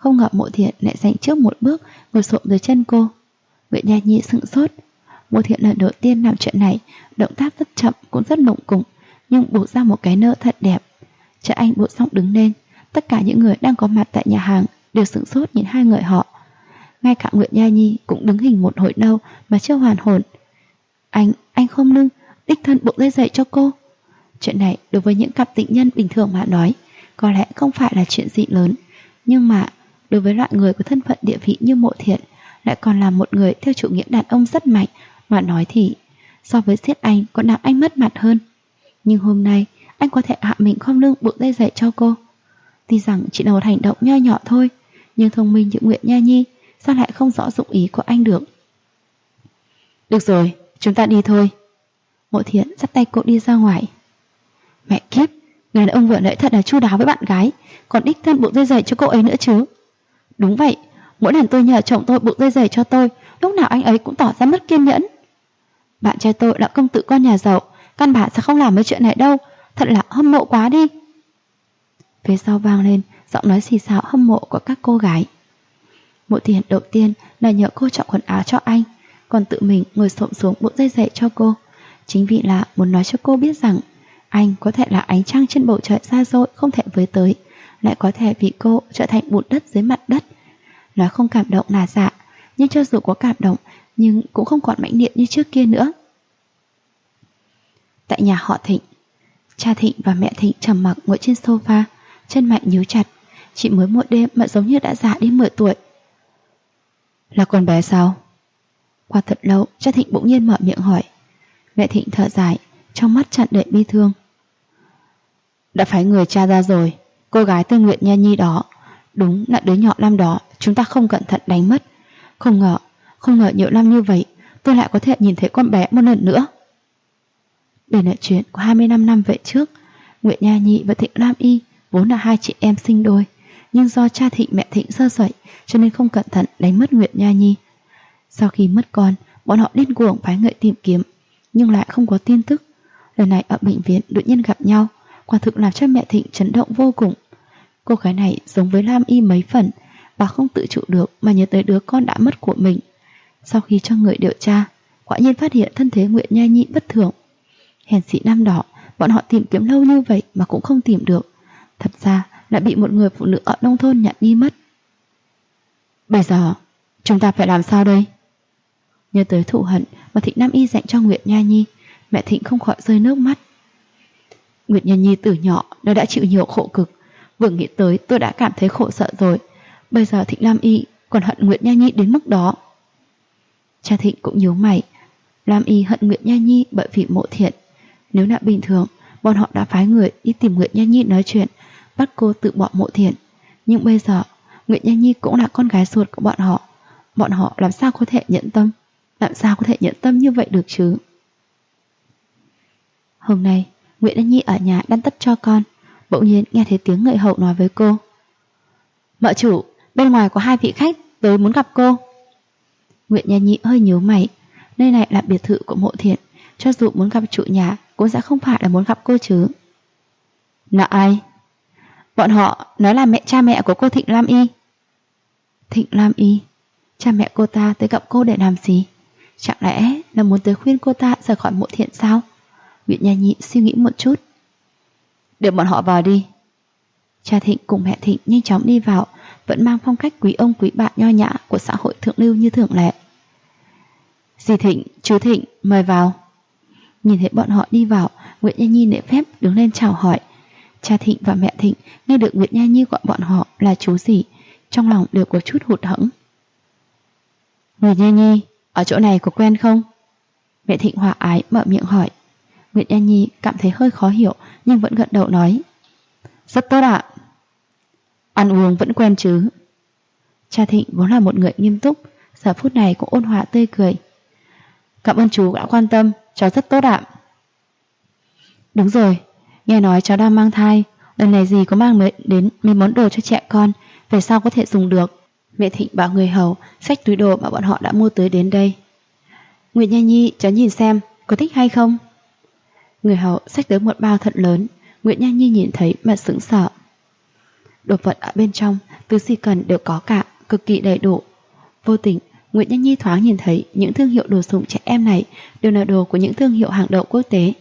không ngờ Mộ Thiện lại giành trước một bước ngồi xổm dưới chân cô. Nguyệt Nha Nhi sững sốt. Mộ Thiện lần đầu tiên làm chuyện này, động tác rất chậm cũng rất lủng củng, nhưng buộc ra một cái nơ thật đẹp. Cha anh buộc xong đứng lên, tất cả những người đang có mặt tại nhà hàng đều sững sốt nhìn hai người họ. Ngay cả Nguyệt Nha Nhi cũng đứng hình một hồi lâu mà chưa hoàn hồn. Anh không lưng, đích thân buộc dây giày cho cô. Chuyện này đối với những cặp tình nhân bình thường mà nói, có lẽ không phải là chuyện gì lớn, nhưng mà đối với loại người có thân phận địa vị như Mộ Thiện, lại còn là một người theo chủ nghĩa đàn ông rất mạnh, mà nói thì so với giết anh còn làm anh mất mặt hơn. Nhưng hôm nay anh có thể hạ mình không lưng buộc dây giày cho cô. Tuy rằng chỉ là một hành động nho nhỏ thôi, nhưng thông minh như Nguyệt Nha Nhi sao lại không rõ dụng ý của anh được. Được rồi, chúng ta đi thôi. Mộ Thiện dắt tay cô đi ra ngoài. Mẹ kiếp, người đàn ông vừa nãy thật là chu đáo với bạn gái, còn đích thân buộc dây giày cho cô ấy nữa chứ. Đúng vậy, mỗi lần tôi nhờ chồng tôi buộc dây giày cho tôi, lúc nào anh ấy cũng tỏ ra mất kiên nhẫn. Bạn trai tôi là công tử con nhà giàu, căn bản sẽ không làm mấy chuyện này đâu, thật là hâm mộ quá đi. Phía sau vang lên giọng nói xì xào hâm mộ của các cô gái. Mộ Thiện đầu tiên là nhờ cô chọn quần áo cho anh, còn tự mình ngồi xổm xuống buộc dây giày cho cô, chính vì là muốn nói cho cô biết rằng anh có thể là ánh trăng trên bầu trời xa xôi không thể với tới, lại có thể vì cô trở thành bùn đất dưới mặt đất. Nói không cảm động là dạ, nhưng cho dù có cảm động nhưng cũng không còn mãnh liệt như trước kia nữa. Tại nhà họ Thịnh, cha Thịnh và mẹ Thịnh trầm mặc ngồi trên sofa, chân Mạnh nhíu chặt. Chỉ mới một đêm mà giống như đã già đi 10 tuổi. Là con bé sao? Qua thật lâu, cha Thịnh bỗng nhiên mở miệng hỏi. Mẹ Thịnh thở dài, trong mắt tràn đầy bi thương. Đã phái người tra ra rồi, cô gái tên Nguyệt Nha Nhi đó đúng là đứa nhỏ năm đó chúng ta không cẩn thận đánh mất. Không ngờ nhiều năm như vậy tôi lại có thể nhìn thấy con bé một lần nữa. Đây là chuyện của 25 năm về trước. Nguyệt Nha Nhi và Thịnh Lam Y vốn là hai chị em sinh đôi, nhưng do cha Thịnh mẹ Thịnh sơ sẩy cho nên không cẩn thận đánh mất Nguyệt Nha Nhi. Sau khi mất con, bọn họ điên cuồng phái người tìm kiếm, nhưng lại không có tin tức. Lần này ở bệnh viện đột nhiên gặp nhau, quả thực làm cho mẹ Thịnh chấn động vô cùng. Cô gái này giống với Lam Y mấy phần, bà không tự chủ được mà nhớ tới đứa con đã mất của mình. Sau khi cho người điều tra, quả nhiên phát hiện thân thế Nguyệt Nha Nhi bất thường. Hèn sĩ năm đó, bọn họ tìm kiếm lâu như vậy mà cũng không tìm được. Thật ra là bị một người phụ nữ ở nông thôn nhặt đi mất. Bây giờ, chúng ta phải làm sao đây? Nhớ tới thù hận mà Thịnh Nam Y dành cho Nguyệt Nha Nhi, mẹ Thịnh không khỏi rơi nước mắt. Nguyệt Nha Nhi từ nhỏ nó đã chịu nhiều khổ cực, vừa nghĩ tới tôi đã cảm thấy khổ sợ rồi. Bây giờ Thịnh Lam Y còn hận Nguyệt Nha Nhi đến mức đó. Cha Thịnh cũng nhíu mày. Lam Y hận Nguyệt Nha Nhi bởi vì Mộ Thiện. Nếu là bình thường, bọn họ đã phái người đi tìm Nguyệt Nha Nhi nói chuyện, bắt cô tự bỏ Mộ Thiện. Nhưng bây giờ Nguyệt Nha Nhi cũng là con gái ruột của bọn họ làm sao có thể nhận tâm, như vậy được chứ? Hôm nay Nguyệt Nha Nhi ở nhà đan tất cho con, bỗng nhiên nghe thấy tiếng người hầu nói với cô. Mợ chủ, bên ngoài có 2 vị khách tới muốn gặp cô. Nguyệt Nha Nhi hơi nhíu mày. Nơi này là biệt thự của Mộ Thiện, cho dù muốn gặp chủ nhà cũng sẽ không phải là muốn gặp cô chứ. Là ai? Bọn họ nói là cha mẹ của cô Thịnh Lam Y. Thịnh Lam Y? Cha mẹ cô ta tới gặp cô để làm gì? Chẳng lẽ là muốn tới khuyên cô ta rời khỏi Mộ Thiện sao? Nguyệt Nha Nhi suy nghĩ một chút. Để bọn họ vào đi. Cha Thịnh cùng mẹ Thịnh nhanh chóng đi vào, vẫn mang phong cách quý ông quý bà nho nhã của xã hội thượng lưu như thường lệ. Dì Thịnh, chú Thịnh, mời vào. Nhìn thấy bọn họ đi vào, Nguyệt Nha Nhi lễ phép đứng lên chào hỏi. Cha Thịnh và mẹ Thịnh nghe được Nguyệt Nha Nhi gọi bọn họ là chú dì, trong lòng đều có chút hụt hẫng. Nguyệt Nha Nhi, ở chỗ này có quen không? Mẹ Thịnh hòa ái mở miệng hỏi. Nguyệt Nha Nhi cảm thấy hơi khó hiểu nhưng vẫn gật đầu nói. Rất tốt ạ. Ăn uống vẫn quen chứ? Cha Thịnh vốn là một người nghiêm túc, giờ phút này cũng ôn hòa tươi cười. Cảm ơn chú đã quan tâm, cháu rất tốt ạ. Đúng rồi, nghe nói cháu đang mang thai, lần này dì có mang đến mấy món đồ cho trẻ con, về sau có thể dùng được. Mẹ Thịnh bảo người hầu xách túi đồ mà bọn họ đã mua tới đến đây. Nguyệt Nha Nhi, cháu nhìn xem, có thích hay không? Người hầu xách tới một bao thật lớn. Nguyệt Nha Nhi nhìn thấy mà sững sờ. Đồ vật ở bên trong, thứ gì cần đều có cả, cực kỳ đầy đủ. Vô tình, Nguyệt Nha Nhi thoáng nhìn thấy những thương hiệu đồ dùng trẻ em này đều là đồ của những thương hiệu hàng đầu quốc tế.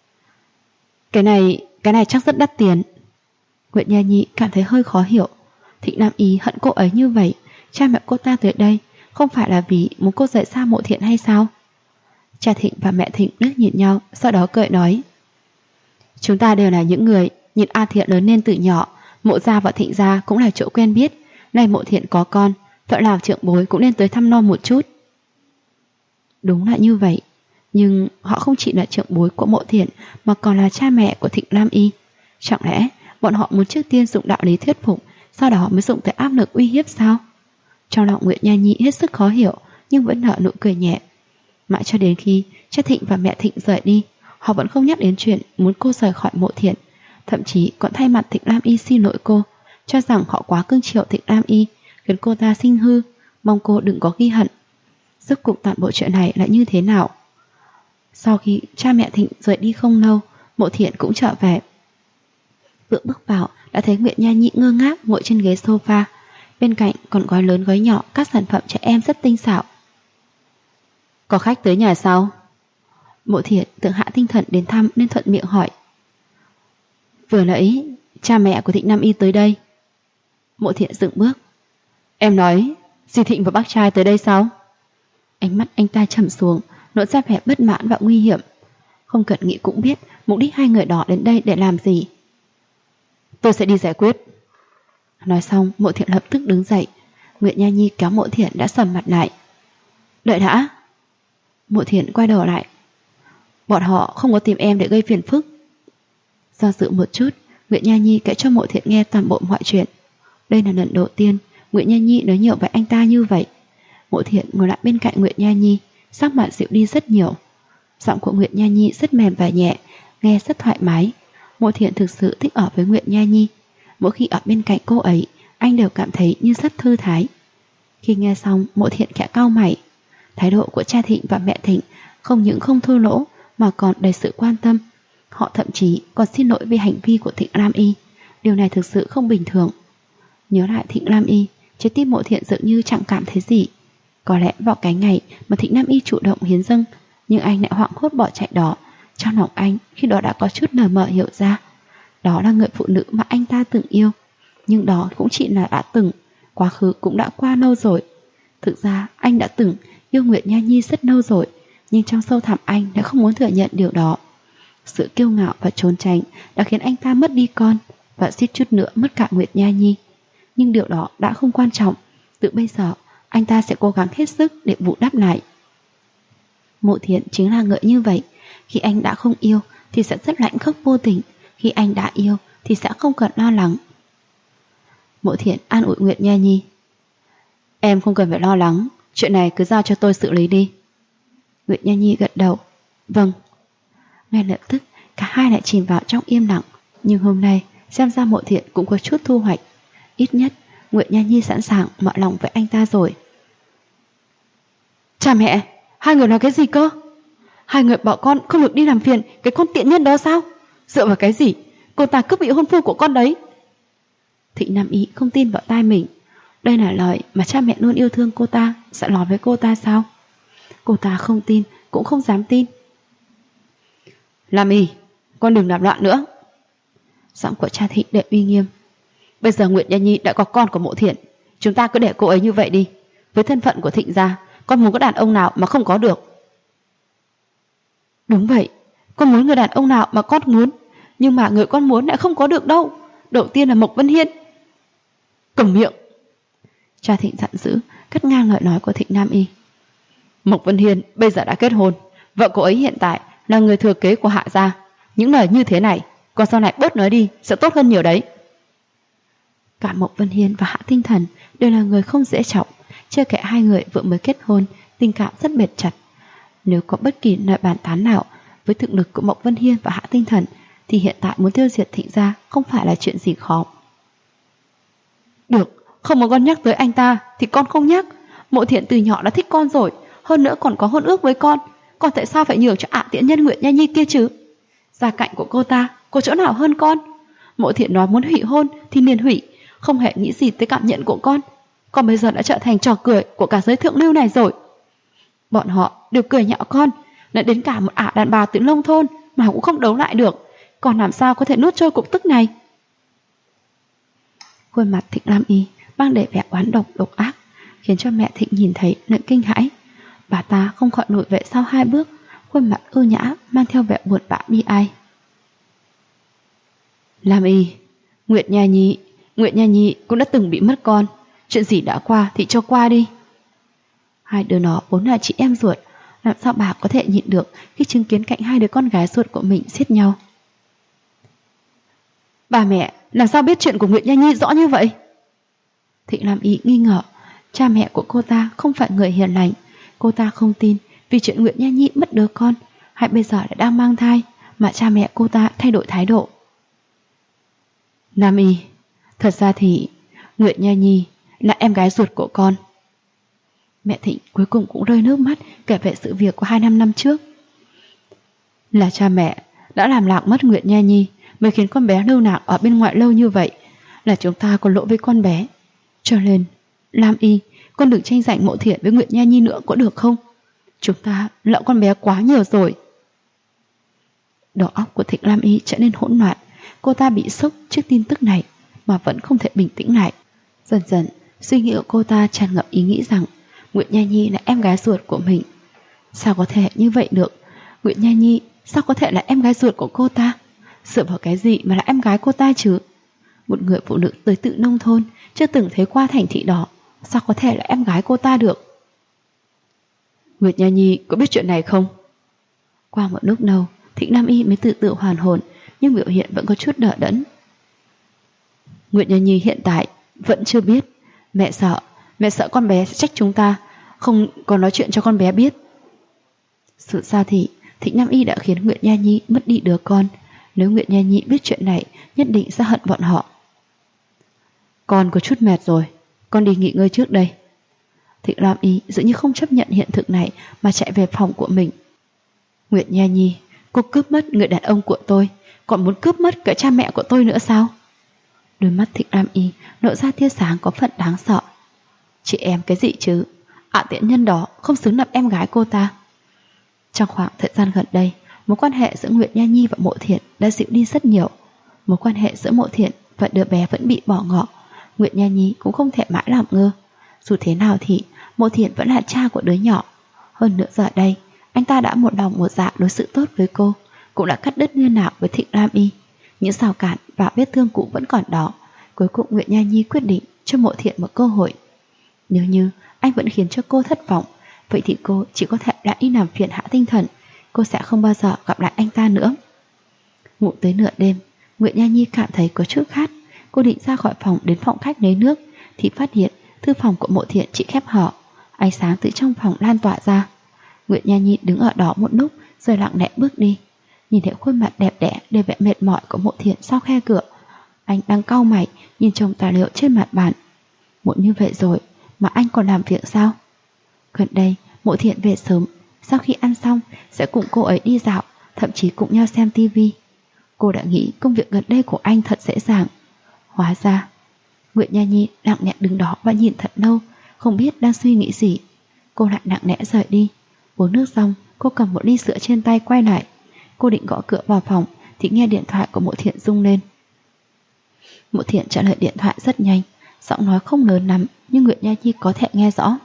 Cái này chắc rất đắt tiền. Nguyệt Nha Nhi cảm thấy hơi khó hiểu. Thịnh Nam Y hận cô ấy như vậy, cha mẹ cô ta tới đây không phải là vì muốn cô rời xa Mộ Thiện hay sao? Cha Thịnh và mẹ Thịnh liếc nhìn nhau, sau đó cười nói: chúng ta đều là những người nhìn A Thiện lớn lên từ nhỏ, Mộ gia và Thịnh gia cũng là chỗ quen biết. Nay Mộ Thiện có con, vậy làm trưởng bối cũng nên tới thăm nom một chút. Đúng là như vậy, nhưng họ không chỉ là trưởng bối của Mộ Thiện mà còn là cha mẹ của Thịnh Nam Y. Chẳng lẽ bọn họ muốn trước tiên dùng đạo lý thuyết phục, sau đó mới dùng tới áp lực uy hiếp sao? Trong lòng Nguyệt Nha Nhi hết sức khó hiểu, nhưng vẫn nở nụ cười nhẹ. Mãi cho đến khi cha Thịnh và mẹ Thịnh rời đi, họ vẫn không nhắc đến chuyện muốn cô rời khỏi Mộ Thiện, thậm chí còn thay mặt Thịnh Nam Y xin lỗi cô, cho rằng họ quá cưng chiều Thịnh Nam Y, khiến cô ta sinh hư, mong cô đừng có ghi hận. Rốt cuộc toàn bộ chuyện này là như thế nào? Sau khi cha mẹ Thịnh rời đi không lâu, Mộ Thiện cũng trở về. Vừa bước vào đã thấy Nguyệt Nha Nhi ngơ ngác ngồi trên ghế sofa, bên cạnh còn gói lớn gói nhỏ các sản phẩm trẻ em rất tinh xảo. Có khách tới nhà sao? Mộ Thiện tưởng hạ tinh thần đến thăm nên thuận miệng hỏi. Vừa nãy cha mẹ của Thịnh Nam Y tới đây. Mộ Thiện dừng bước. Em nói dì Thịnh và bác trai tới đây sao? Ánh mắt anh ta trầm xuống, nỗi ra vẻ bất mãn và nguy hiểm. Không cần nghĩ cũng biết mục đích hai người đó đến đây để làm gì. Tôi sẽ đi giải quyết. Nói xong, Mộ Thiện lập tức đứng dậy. Nguyệt Nha Nhi kéo Mộ Thiện đã sầm mặt lại. Đợi đã. Mộ Thiện quay đầu lại. Bọn họ không có tìm em để gây phiền phức. Do dự một chút, Nguyệt Nha Nhi kể cho Mộ Thiện nghe toàn bộ mọi chuyện. Đây là lần đầu tiên Nguyệt Nha Nhi nói nhiều với anh ta như vậy. Mộ Thiện ngồi lại bên cạnh Nguyệt Nha Nhi, sắc mặt dịu đi rất nhiều. Giọng của Nguyệt Nha Nhi rất mềm và nhẹ, nghe rất thoải mái. Mộ Thiện thực sự thích ở với Nguyệt Nha Nhi. Mỗi khi ở bên cạnh cô ấy, anh đều cảm thấy như rất thư thái. Khi nghe xong, Mộ Thiện khẽ cau mày. Thái độ của cha Thịnh và mẹ Thịnh không những không thua lỗ mà còn đầy sự quan tâm. Họ thậm chí còn xin lỗi vì hành vi của Thịnh Nam Y. Điều này thực sự không bình thường. Nhớ lại Thịnh Nam Y, trái tim Mộ Thiện dường như chẳng cảm thấy gì. Có lẽ vào cái ngày mà Thịnh Nam Y chủ động hiến dâng, nhưng anh lại hoảng hốt bỏ chạy đó. Trong lòng anh khi đó đã có chút lờ mờ hiểu ra, đó là người phụ nữ mà anh ta từng yêu. Nhưng đó cũng chỉ là đã từng, quá khứ cũng đã qua lâu rồi. Thực ra anh đã từng yêu Nguyệt Nha Nhi rất lâu rồi, nhưng trong sâu thẳm anh đã không muốn thừa nhận điều đó. Sự kiêu ngạo và trốn tránh đã khiến anh ta mất đi con, và suýt chút nữa mất cả Nguyệt Nha Nhi. Nhưng điều đó đã không quan trọng. Từ bây giờ anh ta sẽ cố gắng hết sức để bù đắp lại. Mộ Thiện chính là người như vậy. Khi anh đã không yêu thì sẽ rất lạnh khốc vô tình. Khi anh đã yêu thì sẽ không cần lo lắng. Mộ Thiện an ủi Nguyệt Nha Nhi. Em không cần phải lo lắng, chuyện này cứ giao cho tôi xử lý đi. Nguyệt Nha Nhi gật đầu. Vâng. Ngay lập tức cả hai lại chìm vào trong im lặng. Nhưng hôm nay xem ra Mộ Thiện cũng có chút thu hoạch. Ít nhất Nguyệt Nha Nhi sẵn sàng mở lòng với anh ta rồi. Cha mẹ, hai người nói cái gì cơ? Hai người bảo con không được đi làm phiền cái con tiện nhân đó sao? Dựa vào cái gì cô ta cướp bị hôn phu của con đấy? Thịnh Nam Y không tin vào tai mình. Đây là lời mà cha mẹ luôn yêu thương cô ta sẽ nói với cô ta sao? Cô ta không tin, cũng không dám tin. Lam Y, con đừng làm loạn nữa. Giọng của cha Thịnh đầy uy nghiêm. Bây giờ Nguyệt Nha Nhi đã có con của Mộ Thiện, chúng ta cứ để cô ấy như vậy đi. Với thân phận của Thịnh gia, con muốn có đàn ông nào mà không có được? Đúng vậy, con muốn người đàn ông nào mà con muốn, nhưng mà người con muốn lại không có được đâu. Đầu tiên là Mộc Vân Hiên. Câm miệng. Cha Thịnh giận dữ cắt ngang lời nói của Thịnh Nam Y. Mộc Vân Hiên bây giờ đã kết hôn, vợ cô ấy hiện tại là người thừa kế của Hạ gia. Những lời như thế này con sau này bớt nói đi sẽ tốt hơn nhiều đấy. Cả Mộc Vân Hiên và Hạ Tinh Thần đều là người không dễ chọc. Chưa kể hai người vừa mới kết hôn, tình cảm rất bệt chặt. Nếu có bất kỳ lời bàn tán nào với thực lực của Mộc Vân Hiên và Hạ Tinh Thần thì hiện tại muốn tiêu diệt Thịnh gia không phải là chuyện gì khó. Được, không muốn con nhắc tới anh ta thì con không nhắc. Mộ Thiện từ nhỏ đã thích con rồi, hơn nữa còn có hôn ước với con tại sao phải nhường cho tiện nhân Nguyệt Nha Nhi kia chứ? Gia cảnh của cô ta có chỗ nào hơn con? Mộ Thiện nói muốn hủy hôn thì liền hủy, không hề nghĩ gì tới cảm nhận của con bây giờ đã trở thành trò cười của cả giới thượng lưu này rồi. Bọn họ đều cười nhạo con, lại đến cả một ả đàn bà từ nông thôn mà cũng không đấu lại được. Con làm sao có thể nuốt trôi cục tức này? Khuôn mặt Thịnh Lam Y mang đầy vẻ oán độc độc ác, khiến cho mẹ Thịnh nhìn thấy lại kinh hãi. Bà ta không khỏi lùi về sau 2 bước, khuôn mặt ưu nhã mang theo vẻ buồn bã bi ai. Lam Y, Nguyệt Nha Nhi cũng đã từng bị mất con. Chuyện gì đã qua thì cho qua đi. Hai đứa nó vốn là chị em ruột, làm sao bà có thể nhịn được khi chứng kiến cạnh hai đứa con gái ruột của mình xiết nhau. Bà mẹ làm sao biết chuyện của Nguyệt Nha Nhi rõ như vậy? Thịnh Lam Y nghi ngờ cha mẹ của cô ta không phải người hiền lành. Cô ta không tin vì chuyện Nguyệt Nha Nhi mất đứa con hay bây giờ đã đang mang thai mà cha mẹ cô ta thay đổi thái độ. Lam Y, thật ra thì Nguyệt Nha Nhi là em gái ruột của con. Mẹ Thịnh cuối cùng cũng rơi nước mắt kể về sự việc của 2-5 năm trước. Là cha mẹ đã làm lạc mất Nguyệt Nha Nhi mới khiến con bé lưu lạc ở bên ngoại lâu như vậy. Là chúng ta có lỗi với con bé. Cho nên Lam Y, con đừng tranh giành Mộ Thiện với Nguyệt Nha Nhi nữa có được không? Chúng ta lỡ con bé quá nhiều rồi. Đầu óc của Thịnh Lam Y trở nên hỗn loạn. Cô ta bị sốc trước tin tức này mà vẫn không thể bình tĩnh lại. Dần dần suy nghĩ của cô ta tràn ngập ý nghĩ rằng Nguyệt Nha Nhi là em gái ruột của mình. Sao có thể như vậy được? Nguyệt Nha Nhi sao có thể là em gái ruột của cô ta? Dựa vào cái gì mà là em gái cô ta chứ? Một người phụ nữ tới tự nông thôn, chưa từng thấy qua thành thị đó, sao có thể là em gái cô ta được? Nguyệt Nha Nhi có biết chuyện này không? Qua một lúc lâu, Thịnh Lam Y mới tự tự hoàn hồn, nhưng biểu hiện vẫn có chút đờ đẫn. Nguyệt Nha Nhi hiện tại vẫn chưa biết. Mẹ sợ con bé sẽ trách chúng ta, không còn nói chuyện cho con bé biết. Sự ra thì Thịnh Lam Y đã khiến Nguyệt Nha Nhi mất đi đứa con. Nếu Nguyệt Nha Nhi biết chuyện này, nhất định sẽ hận bọn họ. Con có chút mệt rồi, con đi nghỉ ngơi trước đây. Thịnh Lam Y dường như không chấp nhận hiện thực này mà chạy về phòng của mình. Nguyệt Nha Nhi, cô cướp mất người đàn ông của tôi, còn muốn cướp mất cả cha mẹ của tôi nữa sao? Đôi mắt Thịnh Lam Y lộ ra tia sáng có phần đáng sợ. Chị em cái gì chứ? Tiện nhân đó không xứng làm em gái cô ta. Trong khoảng thời gian gần đây, mối quan hệ giữa Nguyệt Nha Nhi và Mộ Thiện đã dịu đi rất nhiều. Mối quan hệ giữa Mộ Thiện và đứa bé vẫn bị bỏ ngỏ. Nguyệt Nha Nhi cũng không thể mãi làm ngơ. Dù thế nào thì Mộ Thiện vẫn là cha của đứa nhỏ. Hơn nữa giờ đây, anh ta đã một lòng một dạ đối xử tốt với cô, cũng đã cắt đứt liên lạc với Thịnh Lam Y. Những rào cản và vết thương cũ vẫn còn đó. Cuối cùng Nguyệt Nha Nhi quyết định cho Mộ Thiện một cơ hội. Nếu như anh vẫn khiến cho cô thất vọng, vậy thì cô chỉ có thể lại đi làm phiền Hạ Tinh Thần. Cô sẽ không bao giờ gặp lại anh ta nữa. Ngủ tới nửa đêm, Nguyệt Nha Nhi cảm thấy có chút khát. Cô định ra khỏi phòng đến phòng khách lấy nước thì phát hiện thư phòng của Mộ Thiện chỉ khép hở. Ánh sáng từ trong phòng lan tỏa ra. Nguyệt Nha Nhi đứng ở đó một lúc rồi lặng lẽ bước đi. Nhìn thấy khuôn mặt đẹp đẽ đầy vẻ mệt mỏi của Mộ Thiện sau khe cửa, anh đang cau mày nhìn chồng tài liệu trên mặt bàn. Muộn như vậy rồi mà anh còn làm việc sao? Gần đây Mộ Thiện về sớm, sau khi ăn xong sẽ cùng cô ấy đi dạo, thậm chí cùng nhau xem tivi. Cô đã nghĩ công việc gần đây của anh thật dễ dàng. Hóa ra Nguyệt Nha Nhi lặng lẽ đứng đó và nhìn thật lâu, không biết đang suy nghĩ gì. Cô lại lặng lẽ rời đi. Uống nước xong, cô cầm một ly sữa trên tay quay lại. Cô định gõ cửa vào phòng thì nghe điện thoại của Mộ Thiện rung lên. Mộ Thiện trả lời điện thoại rất nhanh, giọng nói không lớn lắm nhưng Nguyệt Nha Nhi có thể nghe rõ.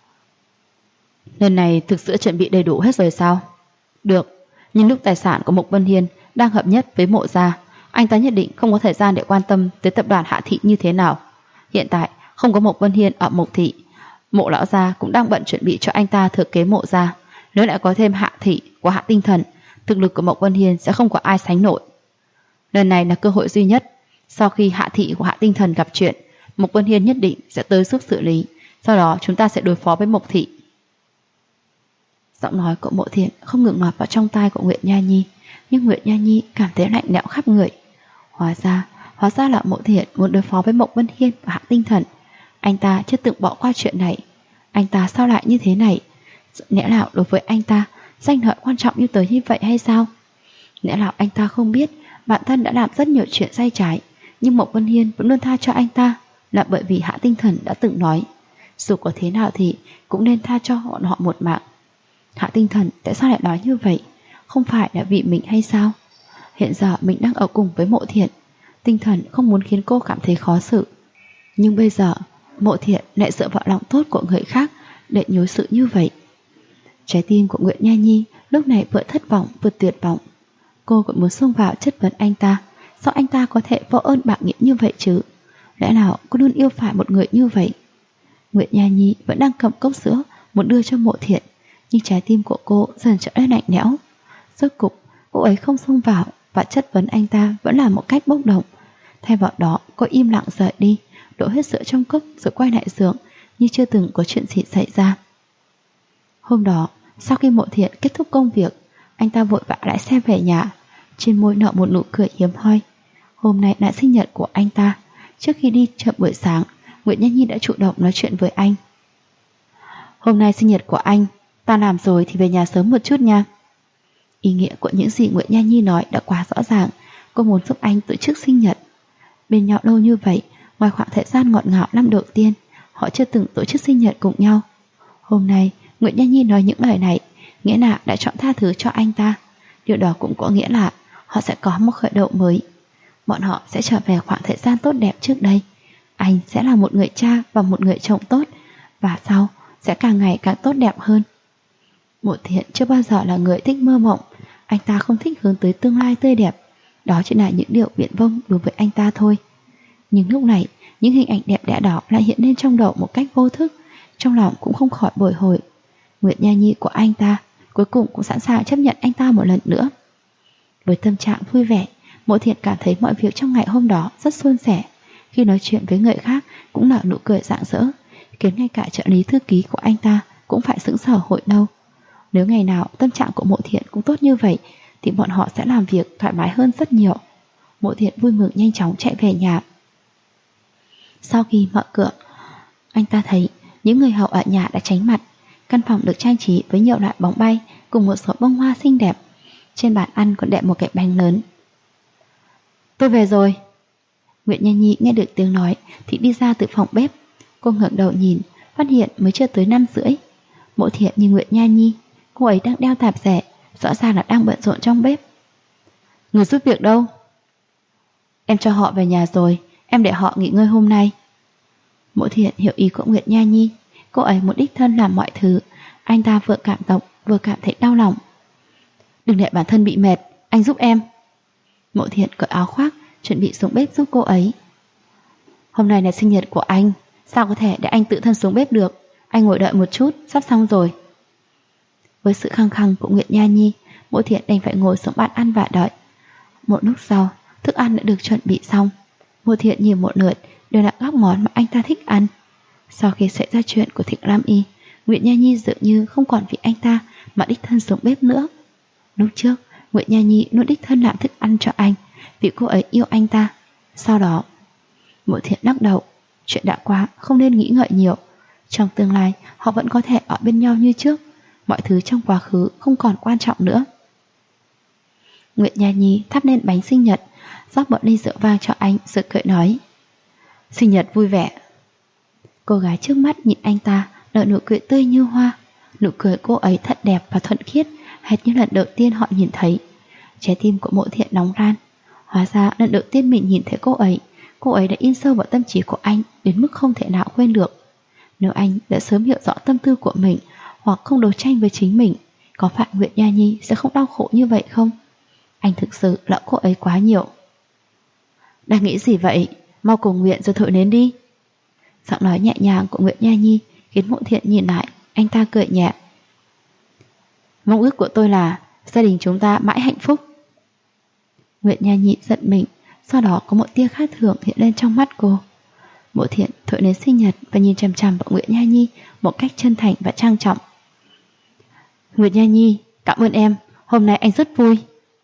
Lần này thực sự chuẩn bị đầy đủ hết rồi sao? Được, nhưng lúc tài sản của Mộc Vân Hiên đang hợp nhất với Mộ gia, anh ta nhất định không có thời gian để quan tâm tới tập đoàn Hạ Thị như thế nào. Hiện tại không có Mộc Vân Hiên ở Mộc Thị, Mộ lão gia cũng đang bận chuẩn bị cho anh ta thừa kế Mộ gia. Nếu lại có thêm Hạ Thị của Hạ Tinh Thần, thực lực của Mộc Vân Hiên sẽ không có ai sánh nổi. Lần này là cơ hội duy nhất. Sau khi Hạ Thị của Hạ Tinh Thần gặp chuyện, Mộc Vân Hiên nhất định sẽ tới giúp xử lý. Sau đó chúng ta sẽ đối phó với Mộc Thị. Giọng nói của Mộ Thiện không ngừng lọt vào trong tai của Nguyệt Nha Nhi, nhưng Nguyệt Nha Nhi cảm thấy lạnh lẽo khắp người. Hóa ra là Mộ Thiện muốn đối phó với Mộc Vân Hiên và Hạ Tinh Thần. Anh ta chưa từng bỏ qua chuyện này. Anh ta sao lại như thế này? Lẽ nào đối với anh ta danh lợi quan trọng như tới như vậy hay sao? Lẽ nào anh ta không biết bản thân đã làm rất nhiều chuyện sai trái, nhưng Mộc Vân Hiên vẫn luôn tha cho anh ta. là bởi vì Hạ Tinh Thần đã từng nói, dù có thế nào thì cũng nên tha cho bọn họ một mạng. Hạ Tinh Thần tại sao lại nói như vậy? Không phải là vì mình hay sao? Hiện giờ mình đang ở cùng với Mộ Thiện, Tinh Thần không muốn khiến cô cảm thấy khó xử. Nhưng bây giờ Mộ Thiện lại dựa vào lòng tốt của người khác để nhối sự như vậy. Trái tim của Nguyệt Nha Nhi lúc này vừa thất vọng vừa tuyệt vọng. Cô cũng muốn xông vào chất vấn anh ta, sao anh ta có thể vô ơn bạc nghĩa như vậy chứ? Lẽ nào cô luôn yêu phải một người như vậy? Nguyệt Nha Nhi vẫn đang cầm cốc sữa muốn đưa cho Mộ Thiện, nhưng trái tim của cô dần trở nên lạnh lẽo. Rốt cục cô ấy không xông vào và chất vấn anh ta vẫn là một cách bốc đồng. Thay vào đó cô im lặng rời đi, đổ hết sữa trong cốc rồi quay lại giường như chưa từng có chuyện gì xảy ra. Hôm đó, sau khi Mộ Thiện kết thúc công việc, anh ta vội vã lái xe về nhà, trên môi nở một nụ cười hiếm hoi. Hôm nay là sinh nhật của anh ta. Trước khi đi chợ buổi sáng, Nguyệt Nha Nhi đã chủ động nói chuyện với anh. Hôm nay sinh nhật của anh, ta làm rồi thì về nhà sớm một chút nha. Ý nghĩa của những gì Nguyệt Nha Nhi nói đã quá rõ ràng. Cô muốn giúp anh tổ chức sinh nhật. Bên nhau lâu như vậy, ngoài khoảng thời gian ngọt ngào năm đầu tiên, họ chưa từng tổ chức sinh nhật cùng nhau. Hôm nay Nguyệt Nha Nhi nói những lời này, nghĩa là đã chọn tha thứ cho anh ta. Điều đó cũng có nghĩa là họ sẽ có một khởi đầu mới. Bọn họ sẽ trở về khoảng thời gian tốt đẹp trước đây. Anh sẽ là một người cha và một người chồng tốt, và sau sẽ càng ngày càng tốt đẹp hơn. Mộ Thiện chưa bao giờ là người thích mơ mộng. Anh ta không thích hướng tới tương lai tươi đẹp. Đó chỉ là những điều viển vông đối với anh ta thôi. Nhưng lúc này, những hình ảnh đẹp đẽ đó lại hiện lên trong đầu một cách vô thức. Trong lòng cũng không khỏi bồi hồi. Nguyệt Nha Nhi của anh ta cuối cùng cũng sẵn sàng chấp nhận anh ta một lần nữa. Với tâm trạng vui vẻ, Mộ Thiện cảm thấy mọi việc trong ngày hôm đó rất suôn sẻ. Khi nói chuyện với người khác cũng nở nụ cười rạng rỡ, khiến ngay cả trợ lý thư ký của anh ta cũng phải sững sờ hồi lâu. Nếu ngày nào tâm trạng của Mộ Thiện cũng tốt như vậy thì bọn họ sẽ làm việc thoải mái hơn rất nhiều. Mộ Thiện vui mừng nhanh chóng chạy về nhà. Sau khi mở cửa, anh ta thấy những người hầu ở nhà đã tránh mặt. Căn phòng được trang trí với nhiều loại bóng bay cùng một số bông hoa xinh đẹp. Trên bàn ăn còn đệm một cái bánh lớn. Tôi về rồi. Nguyệt Nha Nhi nghe được tiếng nói thì đi ra từ phòng bếp. Cô ngẩng đầu nhìn, phát hiện mới chưa tới 5:30. Mộ Thiện nhìn Nguyệt Nha Nhi, cô ấy đang đeo tạp dề, rõ ràng là đang bận rộn trong bếp. Người giúp việc đâu? Em cho họ về nhà rồi, em để họ nghỉ ngơi hôm nay. Mộ Thiện hiểu ý của Nguyệt Nha Nhi. Cô ấy muốn đích thân làm mọi thứ. Anh ta vừa cảm động vừa cảm thấy đau lòng. Đừng để bản thân bị mệt, anh giúp em. Mộ Thiện cởi áo khoác, chuẩn bị xuống bếp giúp cô ấy. Hôm nay là sinh nhật của anh, sao có thể để anh tự thân xuống bếp được? Anh ngồi đợi một chút, sắp xong rồi. Với sự khăng khăng của Nguyệt Nha Nhi, Mộ Thiện đành phải ngồi xuống bàn ăn và đợi. Một lúc sau, thức ăn đã được chuẩn bị xong. Mộ Thiện nhìn một lượt đều là các món mà anh ta thích ăn. Sau khi xảy ra chuyện của Thịnh Lam Y, Nguyệt Nha Nhi dường như không còn vì anh ta mà đích thân xuống bếp nữa. Lúc trước, Nguyệt Nha Nhi luôn đích thân làm thức ăn cho anh vì cô ấy yêu anh ta. Sau đó, Mộ Thiện lắc đầu. Chuyện đã qua, không nên nghĩ ngợi nhiều. Trong tương lai, họ vẫn có thể ở bên nhau như trước. Mọi thứ trong quá khứ không còn quan trọng nữa. Nguyệt Nha Nhi thắp lên bánh sinh nhật, rót một ly rượu vang cho anh rồi cười nói: Sinh nhật vui vẻ. Cô gái trước mắt nhìn anh ta, nở nụ cười tươi như hoa. Nụ cười cô ấy thật đẹp và thuần khiết, hệt như lần đầu tiên họ nhìn thấy. Trái tim của Mộ Thiện nóng ran. Hóa ra lần đầu tiên mình nhìn thấy cô ấy đã in sâu vào tâm trí của anh đến mức không thể nào quên được. Nếu anh đã sớm hiểu rõ tâm tư của mình hoặc không đấu tranh với chính mình, có phải Nguyệt Nha Nhi sẽ không đau khổ như vậy không? Anh thực sự lỡ cô ấy quá nhiều. Đang nghĩ gì vậy? Mau cầu nguyện rồi thổi nến đi. Giọng nói nhẹ nhàng của Nguyệt Nha Nhi khiến Mộ Thiện nhìn lại. Anh ta cười nhẹ. Mong ước của tôi là gia đình chúng ta mãi hạnh phúc. Nguyệt Nha Nhi giận mình, sau đó có một tia khác thường hiện lên trong mắt cô. Mộ Thiện thổi nến sinh nhật và nhìn chằm chằm vào Nguyệt Nha Nhi một cách chân thành và trang trọng. Nguyệt Nha Nhi, cảm ơn em, hôm nay anh rất vui.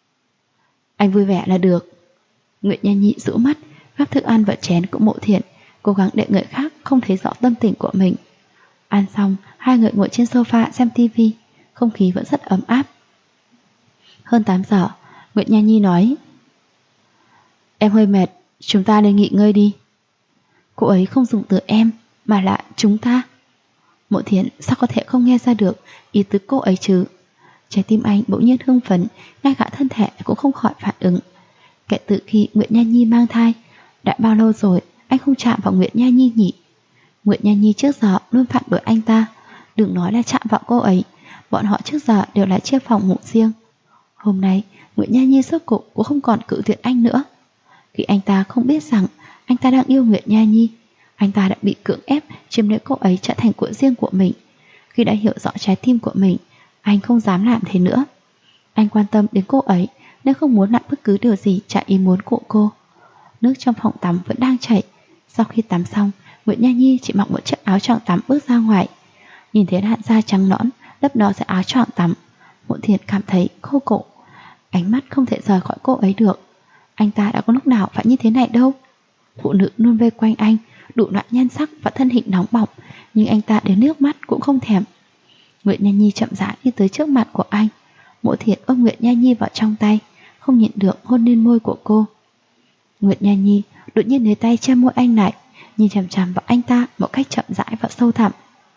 Anh vui vẻ là được. Nguyệt Nha Nhi rũ mắt, gắp thức ăn vào chén của Mộ Thiện, cố gắng để người khác không thấy rõ tâm tình của mình. Ăn xong, hai người ngồi trên sofa xem tivi, không khí vẫn rất ấm áp. Hơn 8 giờ, Nguyệt Nha Nhi nói: Em hơi mệt, chúng ta nên nghỉ ngơi đi. Cô ấy không dùng từ em, mà là chúng ta. Mộ Thiện sao có thể không nghe ra được ý tứ cô ấy chứ? Trái tim anh bỗng nhiên hưng phấn, ngay cả thân thể cũng không khỏi phản ứng. Kể từ khi Nguyệt Nha Nhi mang thai, đã bao lâu rồi anh không chạm vào Nguyệt Nha Nhi nhỉ? Nguyệt Nha Nhi trước giờ luôn phản đối anh ta. Đừng nói là chạm vào cô ấy, bọn họ trước giờ đều là chia phòng ngủ riêng. Hôm nay Nguyệt Nha Nhi rốt cuộc cũng không còn cự tuyệt anh nữa. Khi anh ta không biết rằng anh ta đang yêu Nguyệt Nha Nhi, anh ta đã bị cưỡng ép chiếm lấy cô ấy trở thành của riêng của mình. Khi đã hiểu rõ trái tim của mình, anh không dám làm thế nữa. Anh quan tâm đến cô ấy nên không muốn làm bất cứ điều gì trái ý muốn của cô. Nước trong phòng tắm vẫn đang chảy. Sau khi tắm xong, Nguyệt Nha Nhi chỉ mặc một chiếc áo choàng tắm bước ra ngoài. Nhìn thấy làn da trắng nõn lấp ló dưới áo choàng tắm, Mộ Thiện cảm thấy khô cổ. Ánh mắt không thể rời khỏi cô ấy được. Anh ta đã có lúc nào phải như thế này đâu. Phụ nữ luôn vây quanh anh, đủ loại nhan sắc và thân hình nóng bỏng, nhưng anh ta đến nước mắt cũng không thèm. Nguyệt Nha Nhi chậm rãi đi tới trước mặt của anh. Mộ Thiện ôm Nguyệt Nha Nhi vào trong tay, không nhịn được hôn lên môi của cô. Nguyệt Nha Nhi đột nhiên lấy tay che môi anh lại, nhìn chằm chằm vào anh ta một cách chậm rãi và sâu thẳm.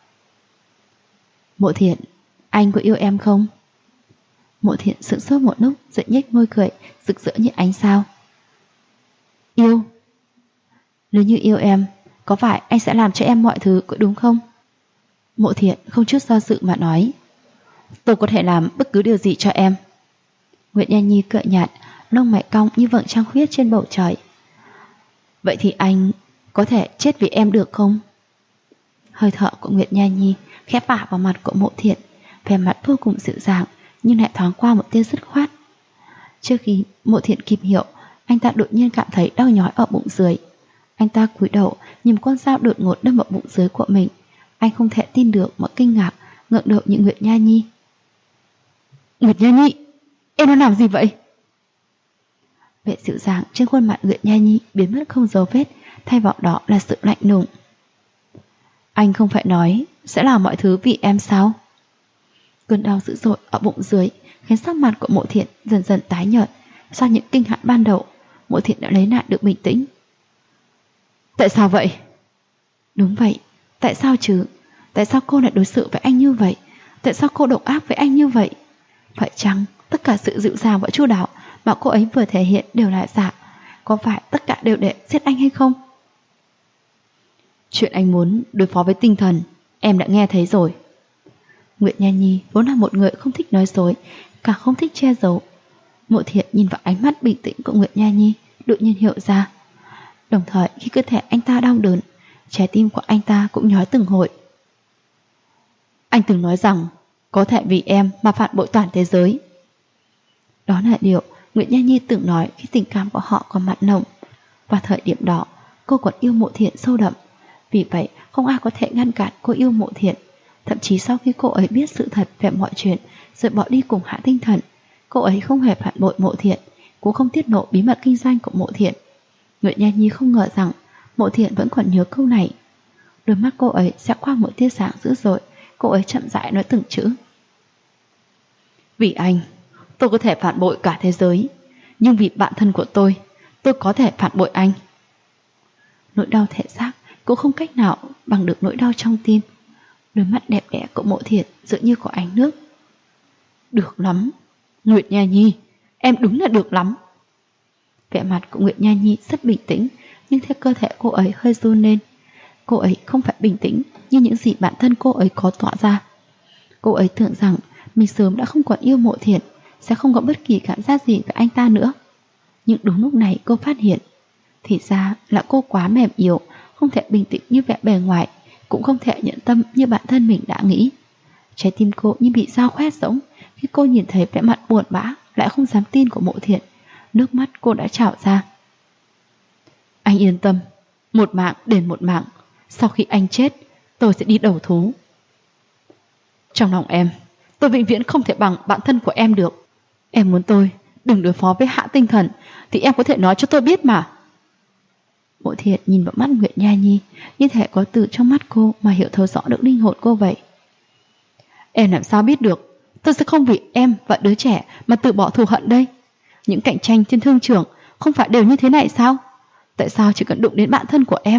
Mộ Thiện, anh có yêu em không? Mộ Thiện sững sốt một lúc rồi nhếch môi cười rực rỡ như ánh sao. Yêu? Nếu như yêu em, có phải anh sẽ làm cho em mọi thứ có đúng không? Mộ Thiện không chút do dự mà nói. Tôi có thể làm bất cứ điều gì cho em. Nguyệt Nha Nhi cười nhạt, lông mày cong như vầng trăng khuyết trên bầu trời. Vậy thì anh có thể chết vì em được không? Hơi thở của Nguyệt Nha Nhi khẽ phả vào mặt của Mộ Thiện, vẻ mặt vô cùng dịu dàng nhưng lại thoáng qua một tia dứt khoát. Trước khi Mộ Thiện kịp hiểu, anh ta đột nhiên cảm thấy đau nhói ở bụng dưới. Anh ta cúi đầu nhìn con dao đột ngột đâm vào bụng dưới của mình. Anh không thể tin được mà kinh ngạc ngẩng đầu nhìn Nguyệt Nha Nhi. Nguyệt Nha Nhi, em đã làm gì vậy? Vẻ dịu dàng trên khuôn mặt Nguyệt Nha Nhi biến mất không dấu vết, thay vào đó là sự lạnh lùng. Anh không phải nói sẽ làm mọi thứ vì em sao? Cơn đau dữ dội ở bụng dưới khiến sắc mặt của Mộ Thiện dần dần tái nhợt. Sau những kinh hãi ban đầu, Mộ Thiện đã lấy lại được bình tĩnh. Tại sao vậy? Đúng vậy, tại sao chứ? Tại sao cô lại đối xử với anh như vậy? Tại sao cô độc ác với anh như vậy? Phải chăng tất cả sự dịu dàng và chu đáo mà cô ấy vừa thể hiện đều là giả? Có phải tất cả đều để giết anh hay không? Chuyện anh muốn đối phó với tinh thần em đã nghe thấy rồi. Nguyệt Nha Nhi vốn là một người không thích nói dối, càng không thích che giấu. Mộ Thiện nhìn vào ánh mắt bình tĩnh của Nguyệt Nha Nhi, đột nhiên hiểu ra. Đồng thời khi cơ thể anh ta đau đớn, trái tim của anh ta cũng nhói từng hồi. Anh từng nói rằng có thể vì em mà phản bội toàn thế giới. Đó là điều Nguyệt Nha Nhi từng nói khi tình cảm của họ còn mặn nồng. Và thời điểm đó cô còn yêu Mộ Thiện sâu đậm. Vì vậy không ai có thể ngăn cản cô yêu Mộ Thiện. Thậm chí sau khi cô ấy biết sự thật về mọi chuyện rồi bỏ đi cùng Hạ Tinh Thần, cô ấy không hề phản bội Mộ Thiện, cũng không tiết lộ bí mật kinh doanh của Mộ Thiện. Nguyệt Nha Nhi không ngờ rằng Mộ Thiện vẫn còn nhớ câu này. Đôi mắt cô ấy sẽ qua một tia sáng dữ dội. Cô ấy chậm rãi nói từng chữ. Vì anh, tôi có thể phản bội cả thế giới, nhưng vì bạn thân của tôi có thể phản bội anh. Nỗi đau thể xác cũng không cách nào bằng được nỗi đau trong tim. Đôi mắt đẹp đẽ của Mộ Thiện dường như có ánh nước. Được lắm, Nguyệt Nha Nhi, em đúng là được lắm. Vẻ mặt của Nguyệt Nha Nhi rất bình tĩnh, nhưng theo cơ thể cô ấy hơi run lên. Cô ấy không phải bình tĩnh như những gì bản thân cô ấy có tỏa ra. Cô ấy tưởng rằng mình sớm đã không còn yêu Mộ Thiện, sẽ không có bất kỳ cảm giác gì với anh ta nữa. Nhưng đúng lúc này cô phát hiện, thì ra là cô quá mềm yếu, không thể bình tĩnh như vẻ bề ngoài, cũng không thể nhận tâm như bản thân mình đã nghĩ. Trái tim cô như bị dao khoét rỗng khi cô nhìn thấy vẻ mặt buồn bã lại không dám tin của Mộ Thiện. Nước mắt cô đã trào ra. Anh yên tâm, một mạng đền một mạng. Sau khi anh chết, tôi sẽ đi đầu thú. Trong lòng em, tôi vĩnh viễn không thể bằng bạn thân của em được. Em muốn tôi đừng đối phó với Hạ Tinh Thần thì em có thể nói cho tôi biết mà. Mộ Thiện nhìn vào mắt Nguyệt Nha Nhi, như thể có từ trong mắt cô mà hiểu thấu rõ được linh hồn cô vậy. Em làm sao biết được? Tôi sẽ không vì em và đứa trẻ mà từ bỏ thù hận đây. Những cạnh tranh trên thương trường không phải đều như thế này sao? Tại sao chỉ cần đụng đến bạn thân của em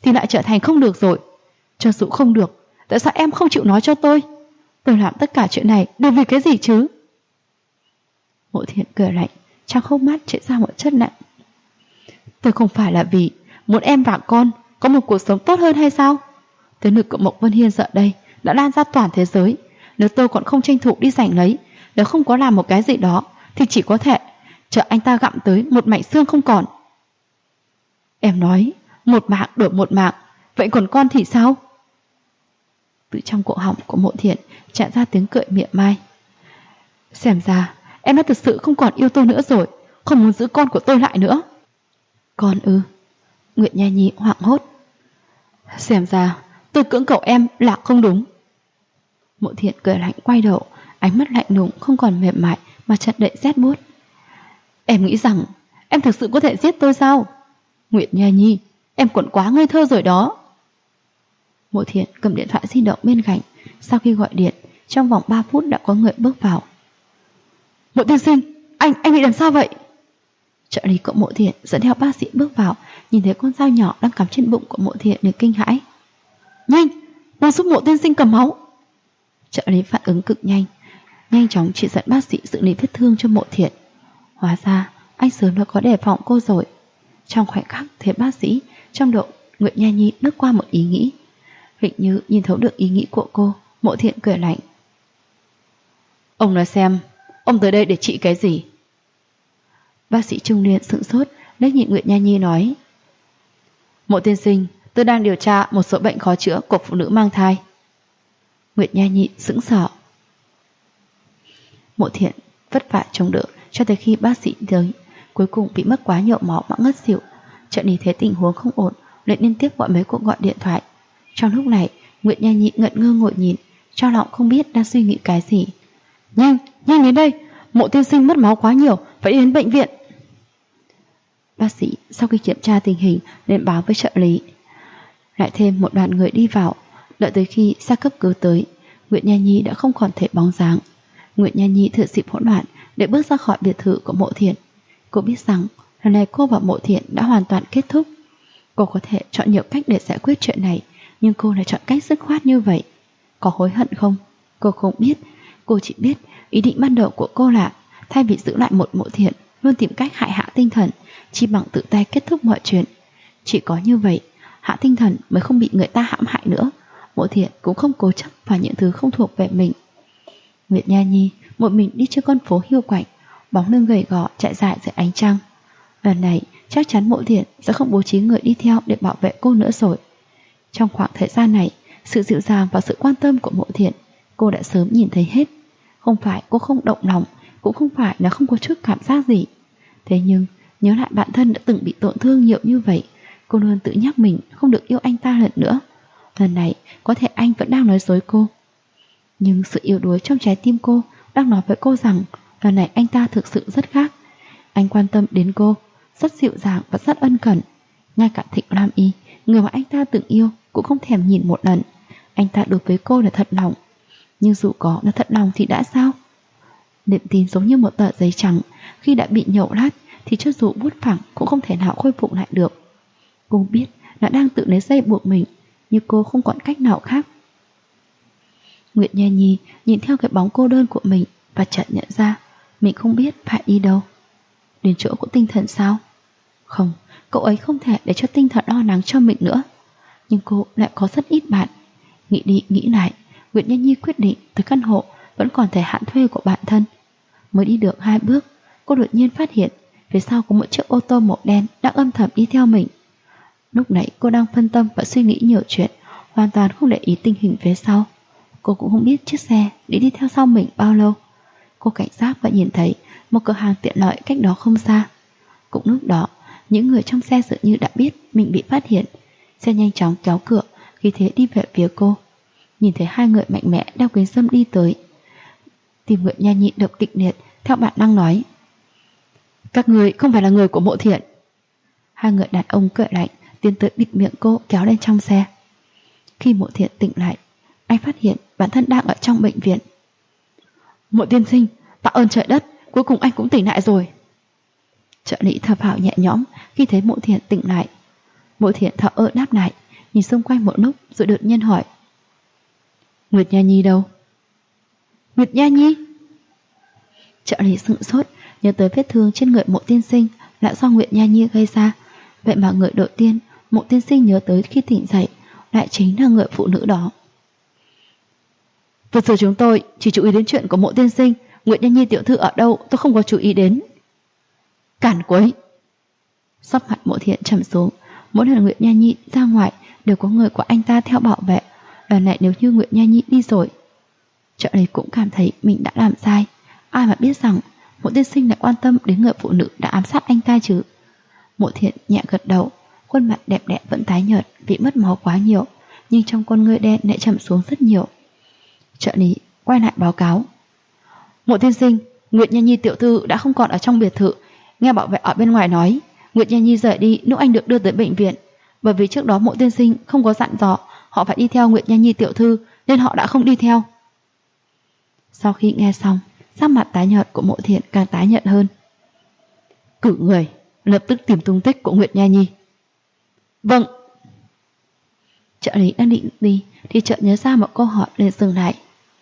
thì lại trở thành không được rồi. Cho dù không được, tại sao em không chịu nói cho tôi? Tôi làm tất cả chuyện này đều vì cái gì chứ? Mộ Thiện cười lạnh, trong hốc mắt chảy ra một chất lạnh. Tôi không phải là vì muốn em và con có một cuộc sống tốt hơn hay sao? Thế lực của Mộc Vân Hiên giờ đây đã lan ra toàn thế giới. Nếu tôi còn không tranh thủ đi giành lấy, nếu không có làm một cái gì đó, thì chỉ có thể chờ anh ta gặm tới một mảnh xương không còn. Em nói một mạng đổi một mạng, vậy còn con thì sao? Từ trong cổ họng của Mộ Thiện tràn ra tiếng cười mỉa mai. Xem ra em đã thực sự không còn yêu tôi nữa rồi, không muốn giữ con của tôi lại nữa. Con ư? Nguyệt Nha Nhi hoảng hốt. Xem ra tôi cưỡng cầu em là không đúng. Mộ Thiện cười lạnh quay đầu, ánh mắt lạnh lùng không còn mềm mại mà chặt đậy rét buốt. Em nghĩ rằng em thực sự có thể giết tôi sao? Nguyệt Nha Nhi, em còn quá ngây thơ rồi đó. Mộ Thiện cầm điện thoại di động bên cạnh. Sau khi gọi điện, trong vòng 3 phút đã có người bước vào. Mộ tiên sinh, anh bị làm sao vậy? Trợ lý của Mộ Thiện dẫn theo bác sĩ bước vào, nhìn thấy con dao nhỏ đang cắm trên bụng của Mộ Thiện liền kinh hãi. Nhanh giúp Mộ tiên sinh cầm máu. Trợ lý phản ứng cực nhanh, nhanh chóng chỉ dẫn bác sĩ xử lý vết thương cho Mộ Thiện. Hóa ra anh sớm đã có đề phòng cô rồi. Trong khoảnh khắc thấy bác sĩ, trong đầu Nguyệt Nha Nhi lướt qua một ý nghĩ. Hình như nhìn thấu được ý nghĩ của cô, Mộ Thiện cười lạnh. Ông nói xem, ông tới đây để trị cái gì? Bác sĩ trung niên sững sốt, liếc nhìn Nguyệt Nha Nhi nói. Mộ tiên sinh, tôi đang điều tra một số bệnh khó chữa của phụ nữ mang thai. Nguyệt Nha Nhi sững sờ. Mộ Thiện vất vả chống đỡ cho tới khi bác sĩ tới, cuối cùng bị mất quá nhiều máu mà ngất xỉu. Trợ lý thấy tình huống không ổn, lại liên tiếp gọi mấy cuộc gọi điện thoại. Trong lúc này, Nguyệt Nha Nhi ngẩn ngơ ngồi nhìn, trong lòng không biết đang suy nghĩ cái gì. Nhanh đến đây, Mộ tiên sinh mất máu quá nhiều, phải đi đến bệnh viện. Bác sĩ sau khi kiểm tra tình hình nên báo với trợ lý. Lại thêm một đoàn người đi vào. Đợi tới khi xe cấp cứu tới, Nguyệt Nha Nhi đã không còn thấy bóng dáng. Nguyệt Nha Nhi thừa dịp hỗn loạn để bước ra khỏi biệt thự của Mộ Thiện. Cô biết rằng lần này cô và Mộ Thiện đã hoàn toàn kết thúc. Cô có thể chọn nhiều cách để giải quyết chuyện này, nhưng cô lại chọn cách dứt khoát như vậy. Có hối hận không? Cô không biết. Cô chỉ biết ý định ban đầu của cô là thay vì giữ lại một Mộ Thiện luôn tìm cách hại Hạ Tinh Thần, chỉ bằng tự tay kết thúc mọi chuyện. Chỉ có như vậy, Hạ Tinh Thần mới không bị người ta hãm hại nữa. Mộ Thiện cũng không cố chấp vào những thứ không thuộc về mình. Nguyệt Nha Nhi một mình đi trên con phố hiu quạnh, bóng lưng gầy gò chạy dài dưới ánh trăng. Lần này chắc chắn Mộ Thiện sẽ không bố trí người đi theo để bảo vệ cô nữa rồi. Trong khoảng thời gian này, sự dịu dàng và sự quan tâm của Mộ Thiện cô đã sớm nhìn thấy hết. Không phải cô không động lòng, cũng không phải là không có chút cảm giác gì. Thế nhưng nhớ lại bản thân đã từng bị tổn thương nhiều như vậy, cô luôn tự nhắc mình không được yêu anh ta lần nữa. Lần này có thể anh vẫn đang nói dối cô, nhưng sự yếu đuối trong trái tim cô đang nói với cô rằng lần này anh ta thực sự rất khác. Anh quan tâm đến cô, rất dịu dàng và rất ân cần. Ngay cả Thịnh Lam Y, người mà anh ta từng yêu, cũng không thèm nhìn một lần. Anh ta đối với cô là thật lòng. Nhưng dù có là thật lòng thì đã sao? Niềm tin giống như một tờ giấy trắng, khi đã bị nhậu lát thì cho dù bút phẳng cũng không thể nào khôi phục lại được. Cô biết là đang tự lấy dây buộc mình, nhưng cô không còn cách nào khác. Nguyệt Nha Nhi nhìn theo cái bóng cô đơn của mình và chợt nhận ra mình không biết phải đi đâu. Đến chỗ của Tinh Thần sao? Không, cậu ấy không thể để cho Tinh Thần lo lắng cho mình nữa. Nhưng cô lại có rất ít bạn. Nghĩ đi nghĩ lại, Nguyệt Nha Nhi quyết định tới căn hộ vẫn còn thời hạn thuê của bản thân. Mới đi được 2 bước, cô đột nhiên phát hiện phía sau có một chiếc ô tô màu đen đang âm thầm đi theo mình. Lúc nãy cô đang phân tâm và suy nghĩ nhiều chuyện, hoàn toàn không để ý tình hình phía sau. Cô cũng không biết chiếc xe đi theo sau mình bao lâu. Cô cảnh giác và nhìn thấy một cửa hàng tiện lợi cách đó không xa. Cũng lúc đó, những người trong xe dường như đã biết mình bị phát hiện. Xe nhanh chóng kéo cửa, khi thế đi về phía cô. Nhìn thấy 2 người mạnh mẽ đeo kính râm đi tới, tim Nguyệt Nha Nhi đập kịch liệt, theo bản năng nói: các người không phải là người của Mộ Thiện. 2 người đàn ông cười lạnh tiến tới bịt miệng cô kéo lên trong xe. Khi Mộ Thiện tỉnh lại, anh phát hiện bản thân đang ở trong bệnh viện. Mộ tiên sinh, tạ ơn trời đất, cuối cùng anh cũng tỉnh lại rồi. Trợ lý thở phào nhẹ nhõm khi thấy Mộ Thiện tỉnh lại. Mộ Thiện thở ơ đáp lại, nhìn xung quanh một lúc rồi đột nhiên hỏi: Nguyệt Nha Nhi đâu? Nguyệt Nha Nhi? Trợ lý sững sốt, nhớ tới vết thương trên người Mộ tiên sinh là do Nguyệt Nha Nhi gây ra. Vậy mà người đầu tiên Mộ tiên sinh nhớ tới khi tỉnh dậy lại chính là người phụ nữ đó. Vừa rồi chúng tôi chỉ chú ý đến chuyện của Mộ tiên sinh, Nguyệt Nha Nhi tiểu thư ở đâu tôi không có chú ý đến. Cản quấy! Sắc mặt Mộ Thiện trầm xuống. Mỗi lần Nguyệt Nha Nhi ra ngoài đều có người của anh ta theo bảo vệ. Lần này nếu như Nguyệt Nha Nhi đi rồi, trợ lý cũng cảm thấy mình đã làm sai. Ai mà biết rằng Mộ tiên sinh lại quan tâm đến người phụ nữ đã ám sát anh ta chứ. Mộ Thiện nhẹ gật đầu, khuôn mặt đẹp đẽ vẫn tái nhợt vì mất máu quá nhiều, nhưng trong con ngươi đen lại trầm xuống rất nhiều. Trợ lý quay lại báo cáo: Mộ tiên sinh, Nguyệt Nha Nhi tiểu thư đã không còn ở trong biệt thự. Nghe bảo vệ ở bên ngoài nói, Nguyệt Nha Nhi rời đi lúc anh được đưa tới bệnh viện. Bởi vì trước đó Mộ tiên sinh không có dặn dò họ phải đi theo Nguyệt Nha Nhi tiểu thư, nên họ đã không đi theo. Sau khi nghe xong, sắc mặt tái nhợt của Mộ Thiện càng tái nhợt hơn. Cử người lập tức tìm tung tích của Nguyệt Nha Nhi. Vâng. Trợ lý đang định đi thì chợt nhớ ra một câu hỏi nên dừng lại.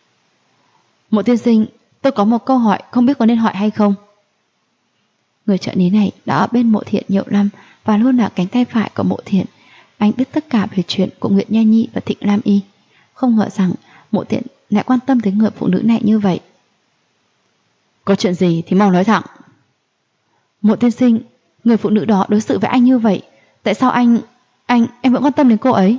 Mộ tiên sinh, tôi có một câu hỏi không biết có nên hỏi hay không. Người trợ lý này đã ở bên Mộ Thiện nhiều năm và luôn là cánh tay phải của Mộ Thiện. Anh biết tất cả về chuyện của Nguyệt Nha Nhi và Thịnh Lam Y. Không ngờ rằng Mộ Thiện lại quan tâm đến người phụ nữ này như vậy. Có chuyện gì thì mau nói thẳng. Mộ tiên sinh, người phụ nữ đó đối xử với anh như vậy, tại sao em vẫn quan tâm đến cô ấy?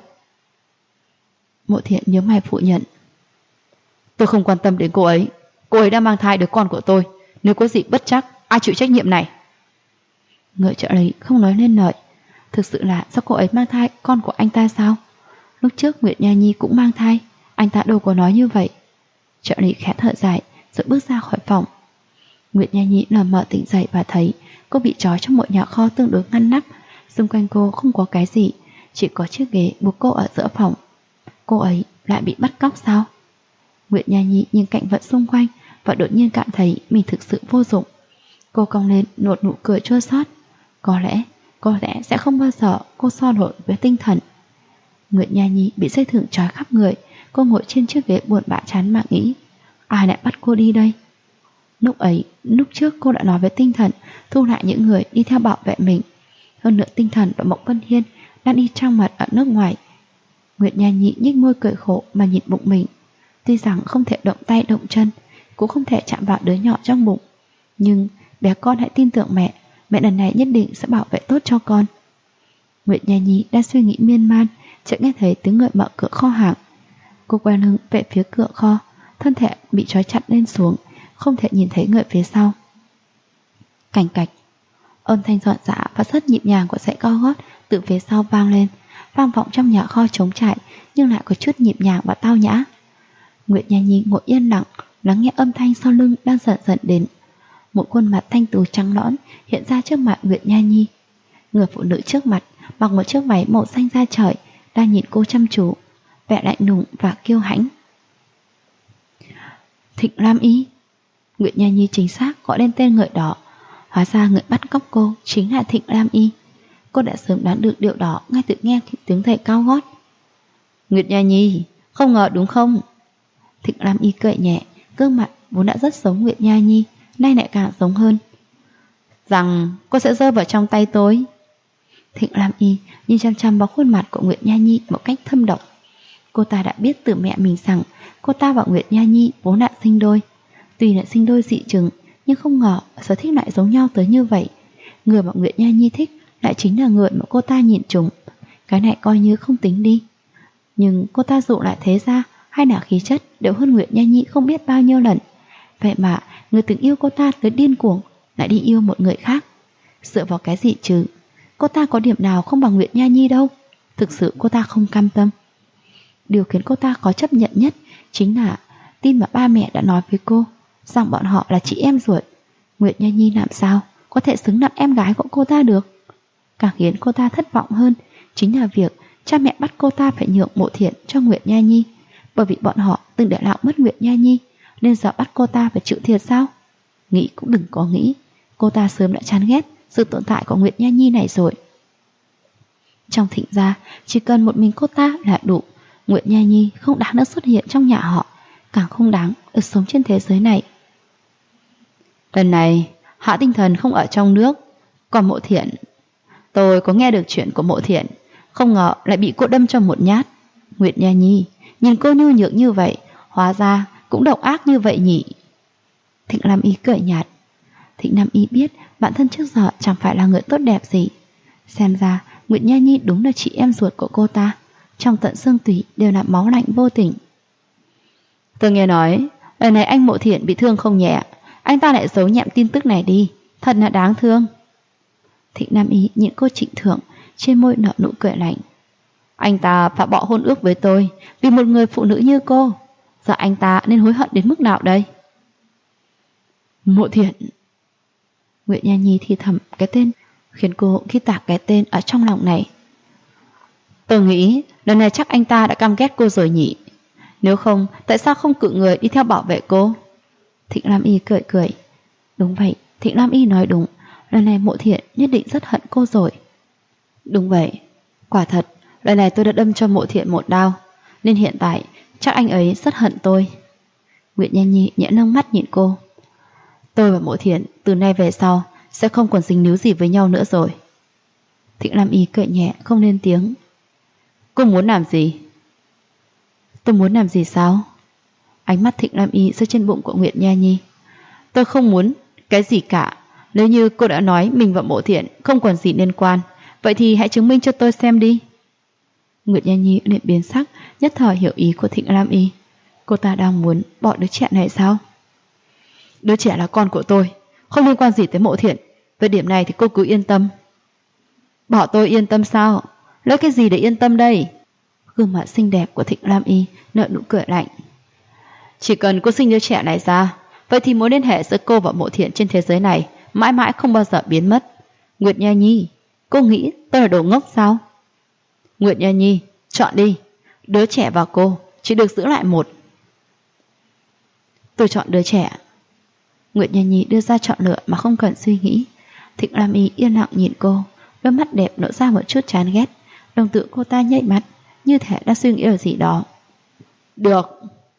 Mộ Thiện nhớ mày phủ nhận. Tôi không quan tâm đến cô ấy. Cô ấy đã mang thai đứa con của tôi. Nếu có gì bất trắc, ai chịu trách nhiệm này? Người trợ lý không nói nên lời. Thực sự là do cô ấy mang thai con của anh ta sao? Lúc trước Nguyệt Nha Nhi cũng mang thai, anh ta đâu có nói như vậy. Trợ lý khẽ thở dài rồi bước ra khỏi phòng. Nguyệt Nha Nhi lờ mờ tỉnh dậy và thấy cô bị trói trong một nhà kho tương đối ngăn nắp. Xung quanh cô không có cái gì, chỉ có chiếc ghế buộc cô ở giữa phòng. Cô ấy lại bị bắt cóc sao? Nguyệt Nha Nhi nhìn cảnh vật xung quanh và đột nhiên cảm thấy mình thực sự vô dụng. Cô cong lên một nụ cười chua xót. Có lẽ sẽ không bao giờ cô so nổi với tinh thần. Nguyệt Nha Nhi bị dây thừng trói khắp người. Cô ngồi trên chiếc ghế buồn bã chán mà nghĩ, ai lại bắt cô đi đây? Lúc trước cô đã nói với tinh thần thu lại những người đi theo bảo vệ mình. Hơn nữa tinh thần và Mộng Vân Hiên đang đi trăng mật ở nước ngoài. Nguyệt Nha Nhi nhếch môi cười khổ mà nhìn bụng mình. Tuy rằng không thể động tay động chân, cũng không thể chạm vào đứa nhỏ trong bụng, nhưng bé con hãy tin tưởng mẹ lần này nhất định sẽ bảo vệ tốt cho con. Nguyệt Nha Nhi đang suy nghĩ miên man, chợt nghe thấy tiếng người mở cửa kho hàng. Cô quay lưng về phía cửa kho, thân thể bị trói chặt lên xuống, không thể nhìn thấy người phía sau. Cảnh cạch, âm thanh dọn dã và rất nhịp nhàng của giày cao gót từ phía sau vang lên, vang vọng trong nhà kho trống trải nhưng lại có chút nhịp nhàng và tao nhã. Nguyệt Nha Nhi ngồi yên lặng, lắng nghe âm thanh sau lưng đang dần dần đến. Một khuôn mặt thanh tú trắng nõn hiện ra trước mặt Nguyệt Nha Nhi. Người phụ nữ trước mặt mặc một chiếc váy màu xanh da trời, đang nhìn cô chăm chú, vẻ lạnh lùng và kiêu hãnh. Thịnh Lam Y. Nguyệt Nha Nhi chính xác gọi lên tên người đó. Hóa ra người bắt cóc cô chính là Thịnh Lam Y. Cô đã sớm đoán được điều đó ngay từ nghe tiếng giày cao gót. Nguyệt Nha Nhi, không ngờ đúng không? Thịnh Lam Y cười nhẹ, gương mặt vốn đã rất giống Nguyệt Nha Nhi, nay lại càng giống hơn. Rằng cô sẽ rơi vào trong tay tôi. Thịnh Lam Y nhìn chăm chăm vào khuôn mặt của Nguyệt Nha Nhi một cách thâm độc. Cô ta đã biết từ mẹ mình rằng cô ta và Nguyệt Nha Nhi vốn đã sinh đôi. Tuy là sinh đôi dị chừng, nhưng không ngờ sở thích lại giống nhau tới như vậy. Người mà Nguyệt Nha Nhi thích lại chính là người mà cô ta nhìn trúng. Cái này coi như không tính đi. Nhưng cô ta dụ lại thế ra, hay là khí chất đều hơn Nguyệt Nha Nhi không biết bao nhiêu lần. Vậy mà người từng yêu cô ta tới điên cuồng lại đi yêu một người khác. Dựa vào cái gì chứ? Cô ta có điểm nào không bằng Nguyệt Nha Nhi đâu. Thực sự cô ta không cam tâm. Điều khiến cô ta khó chấp nhận nhất chính là tin mà ba mẹ đã nói với cô rằng bọn họ là chị em ruột. Nguyệt Nha Nhi làm sao có thể xứng làm em gái của cô ta được? Càng khiến cô ta thất vọng hơn chính là việc cha mẹ bắt cô ta phải nhượng Mộ Thiện cho Nguyệt Nha Nhi. Bởi vì bọn họ từng để lạc mất Nguyệt Nha Nhi, nên giờ bắt cô ta phải chịu thiệt sao? Nghĩ cũng đừng có nghĩ, cô ta sớm đã chán ghét sự tồn tại của Nguyệt Nha Nhi này rồi. Trong Thịnh gia, chỉ cần một mình cô ta là đủ. Nguyệt Nha Nhi không đáng được xuất hiện trong nhà họ, càng không đáng được sống trên thế giới này. Lần này, Hạ Tinh Thần không ở trong nước, còn Mộ Thiện. Tôi có nghe được chuyện của Mộ Thiện, không ngờ lại bị cô đâm cho một nhát. Nguyệt Nha Nhi, nhìn cô nhu nhược như vậy, hóa ra cũng độc ác như vậy nhỉ. Thịnh Lam Y cười nhạt. Thịnh Nam Y biết bản thân trước giờ chẳng phải là người tốt đẹp gì. Xem ra Nguyệt Nha Nhi đúng là chị em ruột của cô ta, trong tận xương tủy đều là máu lạnh vô tình. Tôi nghe nói lần này anh Mộ Thiện bị thương không nhẹ, anh ta lại giấu nhẹm tin tức này đi, thật là đáng thương. Thịnh Nam Y nhìn cô Trịnh Thượng, trên môi nở nụ cười lạnh. Anh ta phải bỏ hôn ước với tôi vì một người phụ nữ như cô. Giờ anh ta nên hối hận đến mức nào đây? Mộ Thiện. Nguyệt Nha Nhi thì thầm cái tên khiến cô khi tả cái tên ở trong lòng này. Tôi nghĩ lần này chắc anh ta đã căm ghét cô rồi nhỉ. Nếu không, tại sao không cử người đi theo bảo vệ cô? Thịnh Lam Y cười cười. Đúng vậy, Thịnh Lam Y nói đúng. Lần này Mộ Thiện nhất định rất hận cô rồi. Đúng vậy, quả thật, lần này tôi đã đâm cho Mộ Thiện một đao, nên hiện tại chắc anh ấy rất hận tôi. Nguyệt Nha Nhi nhẹ nâng mắt nhìn cô. Tôi và Mộ Thiện từ nay về sau sẽ không còn dính níu gì với nhau nữa rồi. Thịnh Lam Y cười nhẹ không lên tiếng. Cô muốn làm gì? Tôi muốn làm gì sao? Ánh mắt Thịnh Lam Y rơi trên bụng của Nguyệt Nha Nhi. Tôi không muốn cái gì cả. Nếu như cô đã nói mình và Mộ Thiện không còn gì liên quan, vậy thì hãy chứng minh cho tôi xem đi. Nguyệt Nha Nhi liền biến sắc, nhất thời hiểu ý của Thịnh Lam Y. Cô ta đang muốn bỏ đứa trẻ này sao? Đứa trẻ là con của tôi, không liên quan gì tới Mộ Thiện. Về điểm này thì cô cứ yên tâm. Bỏ tôi yên tâm sao? Lấy cái gì để yên tâm đây? Gương mặt xinh đẹp của Thịnh Lam Y nở nụ cười lạnh. Chỉ cần cô sinh đứa trẻ này ra, vậy thì mối liên hệ giữa cô và Mộ Thiện trên thế giới này mãi mãi không bao giờ biến mất. Nguyệt Nha Nhi, cô nghĩ tôi là đồ ngốc sao? Nguyệt Nha Nhi, chọn đi. Đứa trẻ và cô chỉ được giữ lại một. Tôi chọn đứa trẻ. Nguyệt Nha Nhi đưa ra chọn lựa mà không cần suy nghĩ. Thịnh Lam Y yên lặng nhìn cô, đôi mắt đẹp nở ra một chút chán ghét. Đồng tử cô ta nhạy mắt, như thể đang suy nghĩ điều gì đó. Được.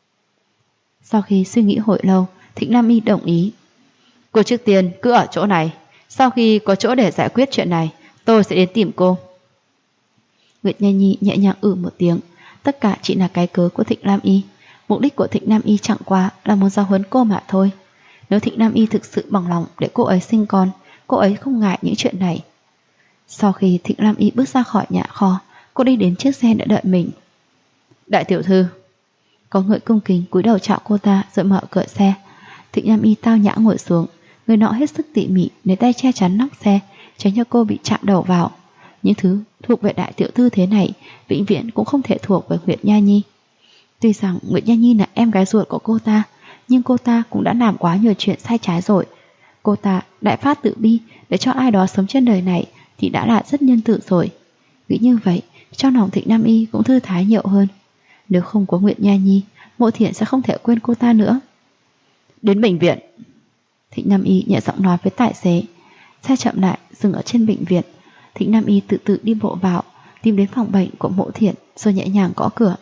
Sau khi suy nghĩ hồi lâu, Thịnh Lam Y đồng ý. Cô trước tiên cứ ở chỗ này, sau khi có chỗ để giải quyết chuyện này, tôi sẽ đến tìm cô. Nguyệt Nha Nhi nhẹ nhàng một tiếng. Tất cả chỉ là cái cớ của Thịnh Lam Y. Mục đích của Thịnh Lam Y chẳng qua là muốn giáo huấn cô mà thôi. Nếu Thịnh Lam Y thực sự bằng lòng để cô ấy sinh con, cô ấy không ngại những chuyện này. Sau khi Thịnh Lam Y bước ra khỏi nhà kho, cô đi đến chiếc xe đã đợi mình. Đại tiểu thư. Có người cung kính cúi đầu chào cô ta rồi mở cửa xe. Thịnh Lam Y tao nhã ngồi xuống. Người nọ hết sức tỉ mỉ lấy tay che chắn nóc xe, tránh cho cô bị chạm đầu vào. Những thứ thuộc về đại tiểu thư thế này vĩnh viễn cũng không thể thuộc về Nguyệt Nha Nhi. Tuy rằng Nguyệt Nha Nhi là em gái ruột của cô ta, nhưng cô ta cũng đã làm quá nhiều chuyện sai trái rồi. Cô ta đại phát tự bi để cho ai đó sống trên đời này thì đã là rất nhân từ rồi. Nghĩ như vậy, trong lòng Thịnh Nam Y cũng thư thái nhiều hơn. Nếu không có Nguyệt Nha Nhi, Mộ Thiện sẽ không thể quên cô ta nữa. Đến bệnh viện. Thịnh Nam Y nhẹ giọng nói với tài xế. Xe chậm lại dừng ở trên bệnh viện. Thịnh Nam Y tự tự đi bộ vào, tìm đến phòng bệnh của Mộ Thiện rồi nhẹ nhàng gõ cửa.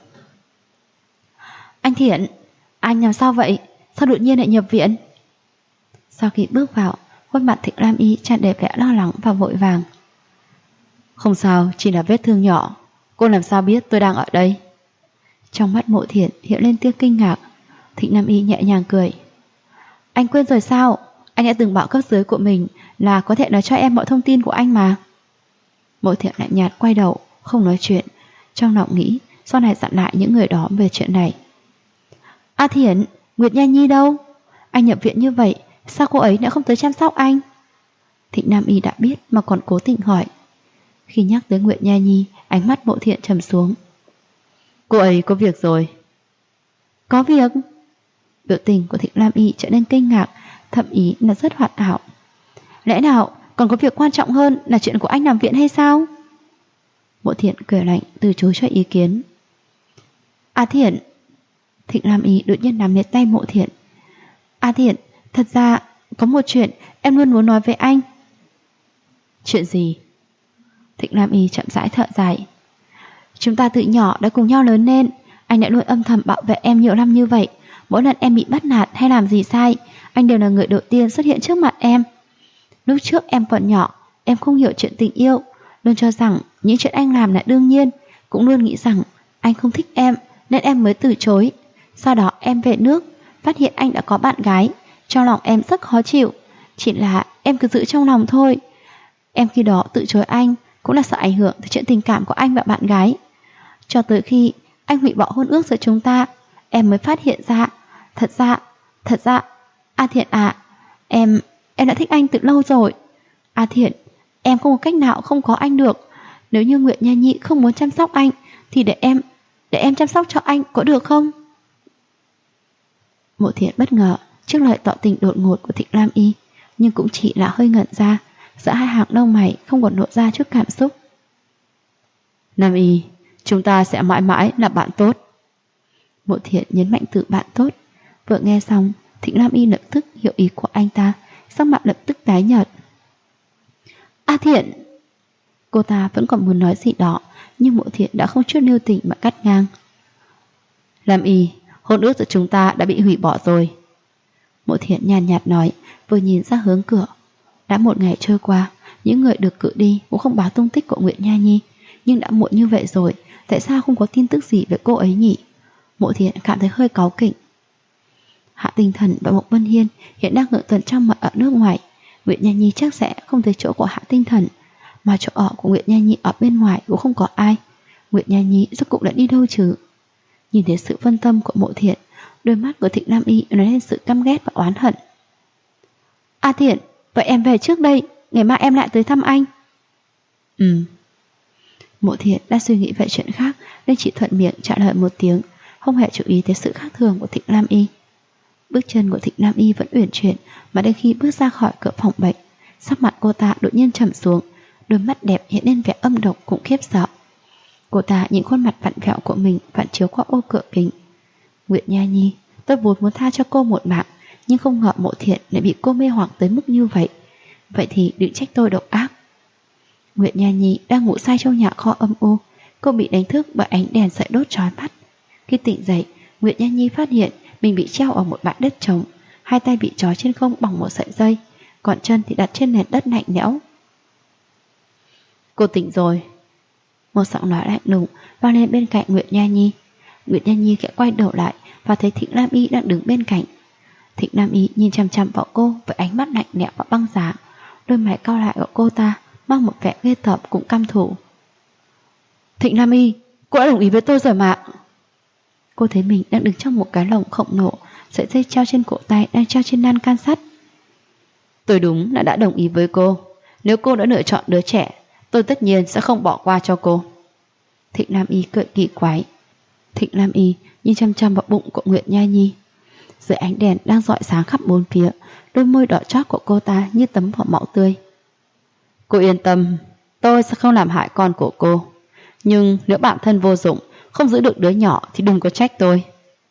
Anh Thiện, anh làm sao vậy? Sao đột nhiên lại nhập viện? Sau khi bước vào, khuôn mặt Thịnh Lam Y tràn đầy vẻ lo lắng và vội vàng. Không sao, chỉ là vết thương nhỏ. Cô làm sao biết tôi đang ở đây? Trong mắt Mộ Thiện hiện lên tia kinh ngạc. Thịnh Nam Y nhẹ nhàng cười. Anh quên rồi sao? Anh đã từng bảo cấp dưới của mình là có thể nói cho em mọi thông tin của anh mà. Mộ Thiện lạnh nhạt quay đầu, không nói chuyện. Trong lòng nghĩ sau này dặn lại những người đó về chuyện này. A Thiện, Nguyệt Nha Nhi đâu? Anh nhập viện như vậy, sao cô ấy đã không tới chăm sóc anh? Thịnh Nam Y đã biết mà còn cố tình hỏi. Khi nhắc tới Nguyệt Nha Nhi, ánh mắt Mộ Thiện trầm xuống. Cô ấy có việc rồi. Có việc? Biểu tình của Thịnh Lam Y trở nên kinh ngạc, thậm ý là rất hoạt hảo. Lẽ nào còn có việc quan trọng hơn là chuyện của anh nằm viện hay sao? Mộ Thiện cười lạnh từ chối cho ý kiến. A Thiện. Thịnh Lam Y đột nhiên nắm lấy tay Mộ Thiện. A Thiện, thật ra có một chuyện em luôn muốn nói với anh. Chuyện gì? Thịnh Lam Y chậm rãi thở dài. Chúng ta từ nhỏ đã cùng nhau lớn lên, anh đã luôn âm thầm bảo vệ em nhiều năm như vậy. Mỗi lần em bị bắt nạt hay làm gì sai, anh đều là người đầu tiên xuất hiện trước mặt em. Lúc trước em còn nhỏ, em không hiểu chuyện tình yêu, luôn cho rằng những chuyện anh làm là đương nhiên, cũng luôn nghĩ rằng anh không thích em nên em mới từ chối. Sau đó em về nước, phát hiện anh đã có bạn gái, trong lòng em rất khó chịu, chỉ là em cứ giữ trong lòng thôi. Em khi đó từ chối anh cũng là sợ ảnh hưởng tới chuyện tình cảm của anh và bạn gái. Cho tới khi anh hủy bỏ hôn ước giữa chúng ta, em mới phát hiện ra, thật ra, A Thiện à, em đã thích anh từ lâu rồi. A Thiện, em không có cách nào không có anh được. Nếu như Nguyệt Nha Nhi không muốn chăm sóc anh, thì để em chăm sóc cho anh có được không? Mộ Thiện bất ngờ trước lời tỏ tình đột ngột của Thịnh Lam Y, nhưng cũng chỉ là hơi ngẩn ra, giữa hai hàng lông mày không còn lộ ra chút cảm xúc. Lam Y, chúng ta sẽ mãi mãi là bạn tốt. Mộ Thiện nhấn mạnh từ bạn tốt. Vừa nghe xong, Thịnh Lam Y lập tức hiểu ý của anh ta, sắc mặt lập tức tái nhợt. A Thiện! Cô ta vẫn còn muốn nói gì đó, nhưng Mộ Thiện đã không chút lưu tình mà cắt ngang. Lam Y, hôn ước giữa chúng ta đã bị hủy bỏ rồi. Mộ Thiện nhàn nhạt nói, vừa nhìn ra hướng cửa. Đã một ngày trôi qua, những người được cử đi cũng không báo tung tích của Nguyệt Nha Nhi, nhưng đã muộn như vậy rồi, tại sao không có tin tức gì về cô ấy nhỉ? Mộ Thiện cảm thấy hơi cáu kỉnh. Hạ Tinh Thần và Mộc Vân Hiên hiện đang ngự tuần trong mật ở nước ngoài. Nguyệt Nha Nhi chắc sẽ không tới chỗ của Hạ Tinh Thần, mà chỗ ở của Nguyệt Nha Nhi ở bên ngoài cũng không có ai. Nguyệt Nha Nhi rốt cuộc đã đi đâu chứ? Nhìn thấy sự phân tâm của Mộ Thiện, đôi mắt của Thịnh Lam Y nói lên sự căm ghét và oán hận. A Thiện, vậy em về trước đây, ngày mai em lại tới thăm anh. Mộ Thiện đã suy nghĩ về chuyện khác nên chỉ thuận miệng trả lời một tiếng, không hề chú ý tới sự khác thường của Thịnh Lam Y. Bước chân của Thịnh Lam Y vẫn uyển chuyển, mà đến khi bước ra khỏi cửa phòng bệnh, sắc mặt cô ta đột nhiên trầm xuống, đôi mắt đẹp hiện lên vẻ âm độc cũng khiếp sợ. Cô ta nhìn khuôn mặt vặn vẹo của mình phản chiếu qua ô cửa kính. Nguyệt Nha Nhi, tôi vốn muốn tha cho cô một mạng, nhưng không ngờ Mộ Thiện lại bị cô mê hoặc tới mức như vậy. Vậy thì đừng trách tôi độc ác. Nguyệt Nha Nhi đang ngủ say trong nhà kho âm u. Cô bị đánh thức bởi ánh đèn sợi đốt chói mắt. Khi tỉnh dậy, Nguyệt Nha Nhi phát hiện mình bị treo ở một bãi đất trống, hai tay bị trói trên không bằng một sợi dây, còn chân thì đặt trên nền đất lạnh lẽo. Cô tỉnh rồi. Một giọng nói lạnh lùng vang lên bên cạnh Nguyệt Nha Nhi. Nguyệt Nha Nhi khẽ quay đầu lại và thấy Thịnh Lam Y đang đứng bên cạnh. Thịnh Lam Y nhìn chằm chằm vào cô với ánh mắt lạnh lẽo và băng giá. Đôi mày cau lại của cô ta mang một vẻ ghê tởm cũng căm thù. Thịnh Lam Y, cô đã đồng ý với tôi rồi mà. Cô thấy mình đang đứng trong một cái lồng khổng lồ, sợi dây treo trên cổ tay đang treo trên lan can sắt. Tôi đúng là đã đồng ý với cô. Nếu cô đã lựa chọn đứa trẻ, tôi tất nhiên sẽ không bỏ qua cho cô. Thịnh Lam Y cười kỳ quái. Thịnh Lam Y nhìn chăm chăm vào bụng của Nguyệt Nha Nhi. Dưới ánh đèn đang rọi sáng khắp bốn phía, đôi môi đỏ chót của cô ta như tấm vỏ máu tươi. Cô yên tâm, tôi sẽ không làm hại con của cô. Nhưng nếu bản thân vô dụng, không giữ được đứa nhỏ thì đừng có trách tôi.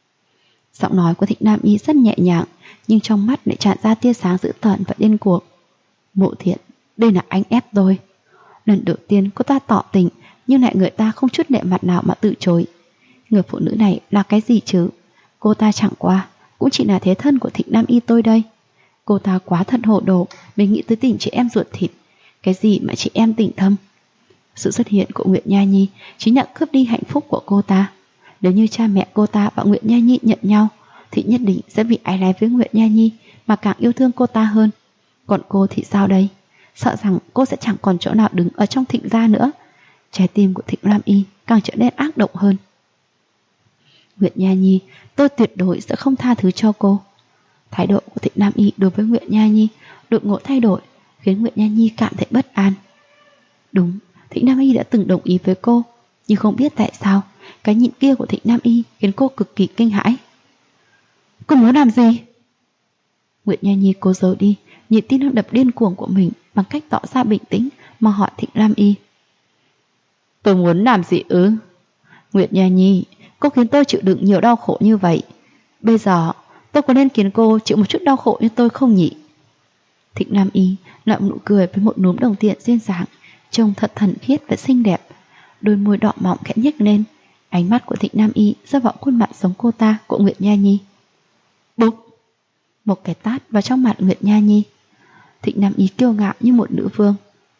Giọng nói của Thịnh Lam Y rất nhẹ nhàng, nhưng trong mắt lại tràn ra tia sáng dữ tợn và điên cuồng. Mộ Thiện, đây là anh ép tôi. Lần đầu tiên cô ta tỏ tình, nhưng lại người ta không chút nể mặt nào mà từ chối. Người phụ nữ này là cái gì chứ? Cô ta chẳng qua cũng chỉ là thế thân của Thịnh Lam Y tôi đây. Cô ta quá thật hồ đồ, mình nghĩ tới tình chị em ruột thịt. Cái gì mà chị em tình thâm? Sự xuất hiện của Nguyệt Nha Nhi chính là cướp đi hạnh phúc của cô ta. Nếu như cha mẹ cô ta và Nguyệt Nha Nhi nhận nhau, thì nhất định sẽ bị áy náy với Nguyệt Nha Nhi mà càng yêu thương cô ta hơn. Còn cô thì sao đây? Sợ rằng cô sẽ chẳng còn chỗ nào đứng ở trong Thịnh gia nữa. Trái tim của Thịnh Lam Y càng trở nên ác độc hơn. Nguyệt Nha Nhi, tôi tuyệt đối sẽ không tha thứ cho cô. Thái độ của Thịnh Lam Y đối với Nguyệt Nha Nhi đột ngột thay đổi, khiến Nguyệt Nha Nhi cảm thấy bất an. Đúng, Thịnh Nam Y đã từng đồng ý với cô, nhưng không biết tại sao cái nhìn kia của Thịnh Nam Y khiến cô cực kỳ kinh hãi. Cô muốn làm gì? Nguyệt Nha Nhi cố giấu đi nhịp tim đang đập điên cuồng của mình bằng cách tỏ ra bình tĩnh mà hỏi Thịnh Lam Y. Tôi muốn làm gì ư? Nguyệt Nha Nhi, cô khiến tôi chịu đựng nhiều đau khổ như vậy. Bây giờ tôi có nên khiến cô chịu một chút đau khổ như tôi không nhỉ? Thịnh Lam Y nở nụ cười với một núm đồng tiền duyên dáng, trông thật thần khiết và xinh đẹp. Đôi môi đỏ mọng khẽ nhếch lên. Ánh mắt của Thịnh Nam Y rơi vào khuôn mặt giống cô ta của Nguyệt Nha Nhi. Bụp! Một cái tát vào trong mặt Nguyệt Nha Nhi. Thịnh Nam Y kiêu ngạo như một nữ vương.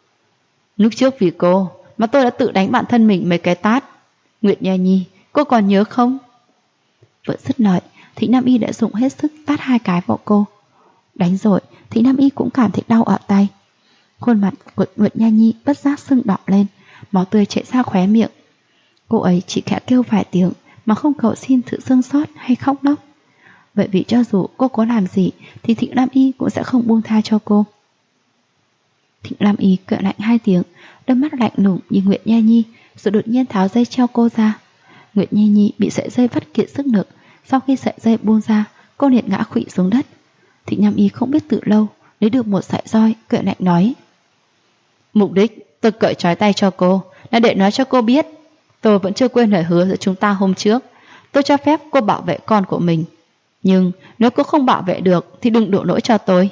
Lúc trước vì cô mà tôi đã tự đánh bản thân mình mấy cái tát. Nguyệt Nha Nhi, cô còn nhớ không? Vừa dứt lời, Thịnh Nam Y đã dùng hết sức tát 2 cái vào cô. Đánh rồi, Thịnh Nam Y cũng cảm thấy đau ở tay. Khuôn mặt của Nguyệt Nha Nhi bất giác sưng đỏ lên, máu tươi chảy ra khóe miệng. Cô ấy chỉ khẽ kêu vài tiếng mà không cầu xin sự thương xót hay khóc lóc. Vậy vì cho dù cô có làm gì thì Thịnh Nam Y cũng sẽ không buông tha cho cô. Thịnh Nam Y cười lạnh 2 tiếng, đôi mắt lạnh lùng nhìn Nguyệt Nha Nhi, rồi đột nhiên tháo dây treo cô ra. Nguyệt Nha Nhi bị sợi dây vắt kiệt sức lực. Sau khi sợi dây buông ra, cô liền ngã khuỵu xuống đất. Thịnh Nam Y không biết từ lâu lấy được một sợi roi, cười lạnh nói: Mục đích tôi cởi trói tay cho cô là để nói cho cô biết tôi vẫn chưa quên lời hứa giữa chúng ta hôm trước. Tôi cho phép cô bảo vệ con của mình, nhưng nếu cô không bảo vệ được thì đừng đổ lỗi cho tôi.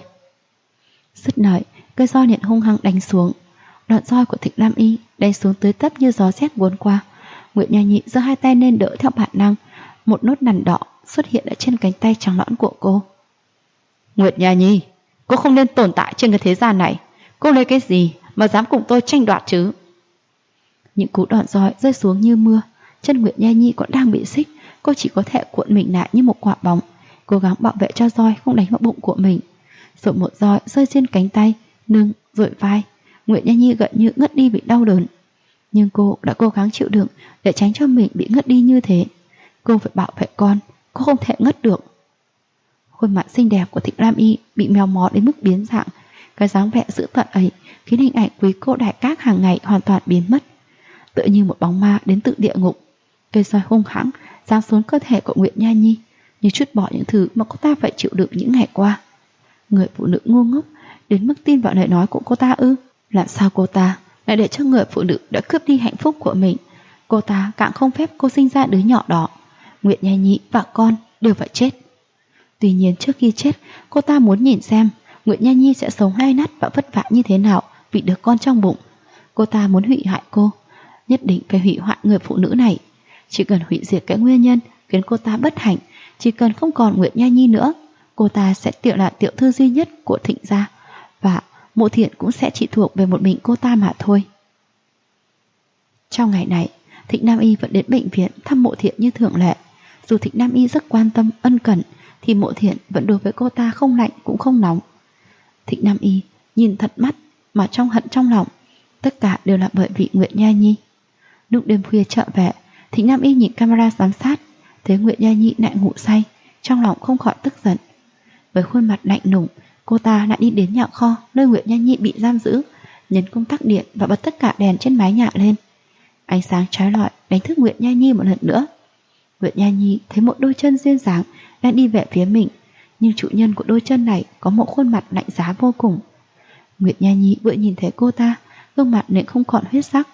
Dứt lời, cây roi liền hung hăng đánh xuống. Đoạn roi của Thịnh Nam Y đánh xuống tới tấp như gió rét cuốn qua. Nguyệt Nha Nhi giơ 2 tay lên đỡ theo bản năng. Một nốt nằn đỏ xuất hiện ở trên cánh tay trắng nõn của cô. Nguyệt Nha Nhi, cô không nên tồn tại trên cái thế gian này. Cô lấy cái gì mà dám cùng tôi tranh đoạt chứ? Những cú đòn roi rơi xuống như mưa. Chân Nguyệt Nha Nhi còn đang bị xích, cô chỉ có thể cuộn mình lại như một quả bóng, cố gắng bảo vệ cho roi không đánh vào bụng của mình. Rồi một roi rơi trên cánh tay, lưng, rồi vai. Nguyệt Nha Nhi gần như ngất đi vì đau đớn. Nhưng cô đã cố gắng chịu đựng để tránh cho mình bị ngất đi như thế. Cô phải bảo vệ con, cô không thể ngất được. Khuôn mặt xinh đẹp của Thịnh Nam Y bị méo mó đến mức biến dạng. Cái dáng vẻ dữ tợn ấy khiến hình ảnh quý cô đại cát hàng ngày hoàn toàn biến mất. Tựa như một bóng ma đến từ địa ngục. Cây roi hung hãng giáng xuống cơ thể của Nguyệt Nha Nhi, như trút bỏ những thứ mà cô ta phải chịu đựng những ngày qua. Người phụ nữ ngu ngốc đến mức tin vào lời nói của cô ta ư? Làm sao cô ta lại để cho người phụ nữ đã cướp đi hạnh phúc của mình? Cô ta càng không phép cô sinh ra đứa nhỏ đó. Nguyệt Nha Nhi và con đều phải chết. Tuy nhiên trước khi chết, cô ta muốn nhìn xem Nguyệt Nha Nhi sẽ sống lai nát và vất vả như thế nào vì đứa con trong bụng. Cô ta muốn hủy hại cô, nhất định phải hủy hoại người phụ nữ này. Chỉ cần hủy diệt cái nguyên nhân khiến cô ta bất hạnh, chỉ cần không còn Nguyệt Nha Nhi nữa, cô ta sẽ là tiểu thư duy nhất của Thịnh gia, và Mộ Thiện cũng sẽ chỉ thuộc về một mình cô ta mà thôi. Trong ngày này, Thịnh Nam Y vẫn đến bệnh viện thăm Mộ Thiện như thường lệ. Dù Thịnh Nam Y rất quan tâm, ân cần, thì Mộ Thiện vẫn đối với cô ta không lạnh cũng không nóng. Thịnh Nam Y nhìn thật mắt mà trong hận trong lòng. Tất cả đều là bởi vì Nguyệt Nha Nhi. Lúc đêm khuya trở về, Thịnh Nam Y nhìn camera giám sát, thấy Nguyệt Nha Nhi lại ngủ say, trong lòng không khỏi tức giận. Với khuôn mặt lạnh lùng, cô ta đã đi đến nhà kho nơi Nguyệt Nha Nhi bị giam giữ, nhấn công tắc điện và bật tất cả đèn trên mái nhà lên. Ánh sáng chói lọi đánh thức Nguyệt Nha Nhi một lần nữa. Nguyệt Nha Nhi thấy một đôi chân duyên dáng đang đi về phía mình, nhưng chủ nhân của đôi chân này có một khuôn mặt lạnh giá vô cùng. Nguyệt Nha Nhi vừa nhìn thấy cô ta, gương mặt nên không còn huyết sắc.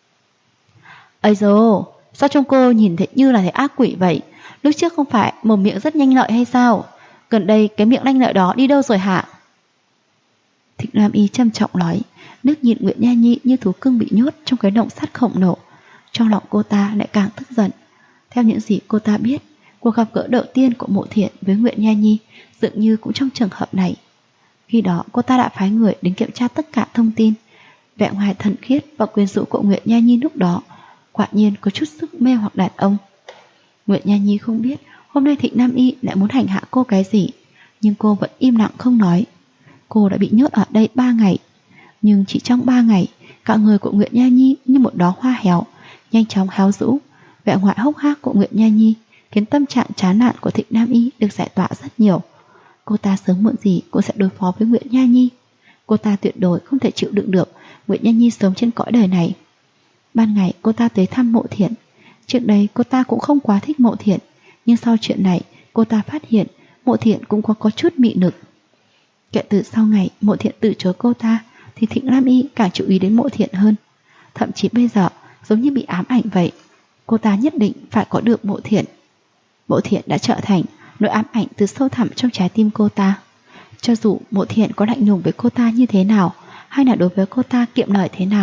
Ây dồ, sao trông cô nhìn thấy như là thấy ác quỷ vậy? Lúc trước không phải mồm miệng rất nhanh lợi hay sao? Gần đây cái miệng lanh lợi đó đi đâu rồi hả? Thịnh Nam Y trầm trọng nói, nước nhìn Nguyệt Nha Nhi như thú cưng bị nhốt trong cái lồng sắt khổng lồ. Trong lòng cô ta lại càng tức giận. Theo những gì cô ta biết, cuộc gặp gỡ đầu tiên của Mộ Thiện với Nguyệt Nha Nhi dường như cũng trong trường hợp này. Khi đó cô ta đã phái người đến kiểm tra tất cả thông tin. Vẻ ngoài thần khiết và quyến rũ của Nguyệt Nha Nhi lúc đó quả nhiên có chút sức mê hoặc đàn ông. Nguyệt Nha Nhi không biết hôm nay Thịnh Nam Y lại muốn hành hạ cô cái gì, nhưng cô vẫn im lặng không nói. Cô đã bị nhốt ở đây 3 ngày, nhưng chỉ trong 3 ngày, cả người của Nguyệt Nha Nhi như một đóa hoa héo, nhanh chóng héo rũ. Vẻ ngoài hốc hác của Nguyệt Nha Nhi khiến tâm trạng chán nản của Thịnh Nam Y được giải tỏa rất nhiều. Cô ta sớm muộn gì cũng sẽ đối phó với Nguyệt Nha Nhi. Cô ta tuyệt đối không thể chịu đựng được Nguyệt Nha Nhi sống trên cõi đời này. Ban ngày cô ta tới thăm Mộ Thiện. Trước đây cô ta cũng không quá thích Mộ Thiện, nhưng sau chuyện này cô ta phát hiện Mộ Thiện cũng có chút mị lực. Kể từ sau ngày Mộ Thiện từ chối cô ta thì Thịnh Nam Y càng chú ý đến Mộ Thiện hơn. Thậm chí bây giờ giống như bị ám ảnh vậy. Cô ta nhất định phải có được Mộ Thiện. Mộ Thiện đã trở thành nỗi ám ảnh từ sâu thẳm trong trái tim cô ta. Cho dù Mộ Thiện có lạnh lùng với cô ta như thế nào, hay là đối với cô ta kiệm lời thế nào,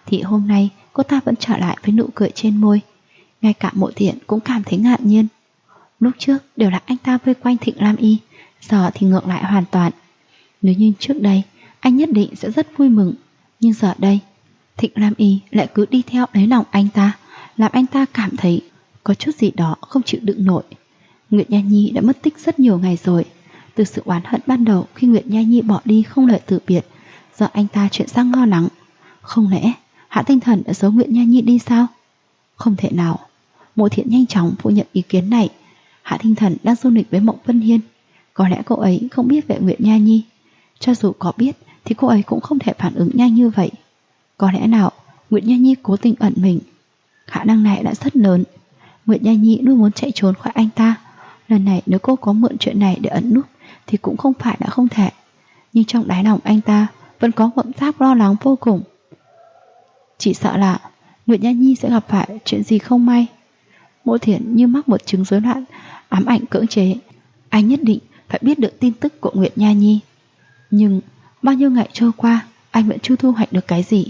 thì hôm nay cô ta vẫn trở lại với nụ cười trên môi. Ngay cả Mộ Thiện cũng cảm thấy ngạc nhiên. Lúc trước đều là anh ta vây quanh Thịnh Lam Y, giờ thì ngược lại hoàn toàn. Nếu như trước đây anh nhất định sẽ rất vui mừng, nhưng giờ đây Thịnh Lam Y lại cứ đi theo lấy lòng anh ta, làm anh ta cảm thấy có chút gì đó không chịu đựng nổi. Nguyệt Nha Nhi đã mất tích rất nhiều ngày rồi. Từ sự oán hận ban đầu khi Nguyệt Nha Nhi bỏ đi không lời từ biệt, giờ anh ta chuyển sang lo lắng. Không lẽ Hạ Tinh Thần đã giấu Nguyệt Nha Nhi đi sao? Không thể nào. Mộ Thiện nhanh chóng phủ nhận ý kiến này. Hạ Tinh Thần đang du lịch với Mộng Vân Hiên. Có lẽ cô ấy không biết về Nguyệt Nha Nhi. Cho dù có biết thì cô ấy cũng không thể phản ứng nhanh như vậy. Có lẽ nào Nguyệt Nha Nhi cố tình ẩn mình. Khả năng này đã rất lớn. Nguyệt Nha Nhi luôn muốn chạy trốn khỏi anh ta. Lần này nếu cô có mượn chuyện này để ẩn núp thì cũng không phải đã không thể. Nhưng trong đáy lòng anh ta vẫn có cảm giác lo lắng vô cùng. Chỉ sợ là Nguyệt Nha Nhi sẽ gặp phải chuyện gì không may. Mộ Thiển như mắc một chứng rối loạn ám ảnh cưỡng chế. Anh nhất định phải biết được tin tức của Nguyệt Nha Nhi. Nhưng bao nhiêu ngày trôi qua, anh vẫn chưa thu hoạch được cái gì.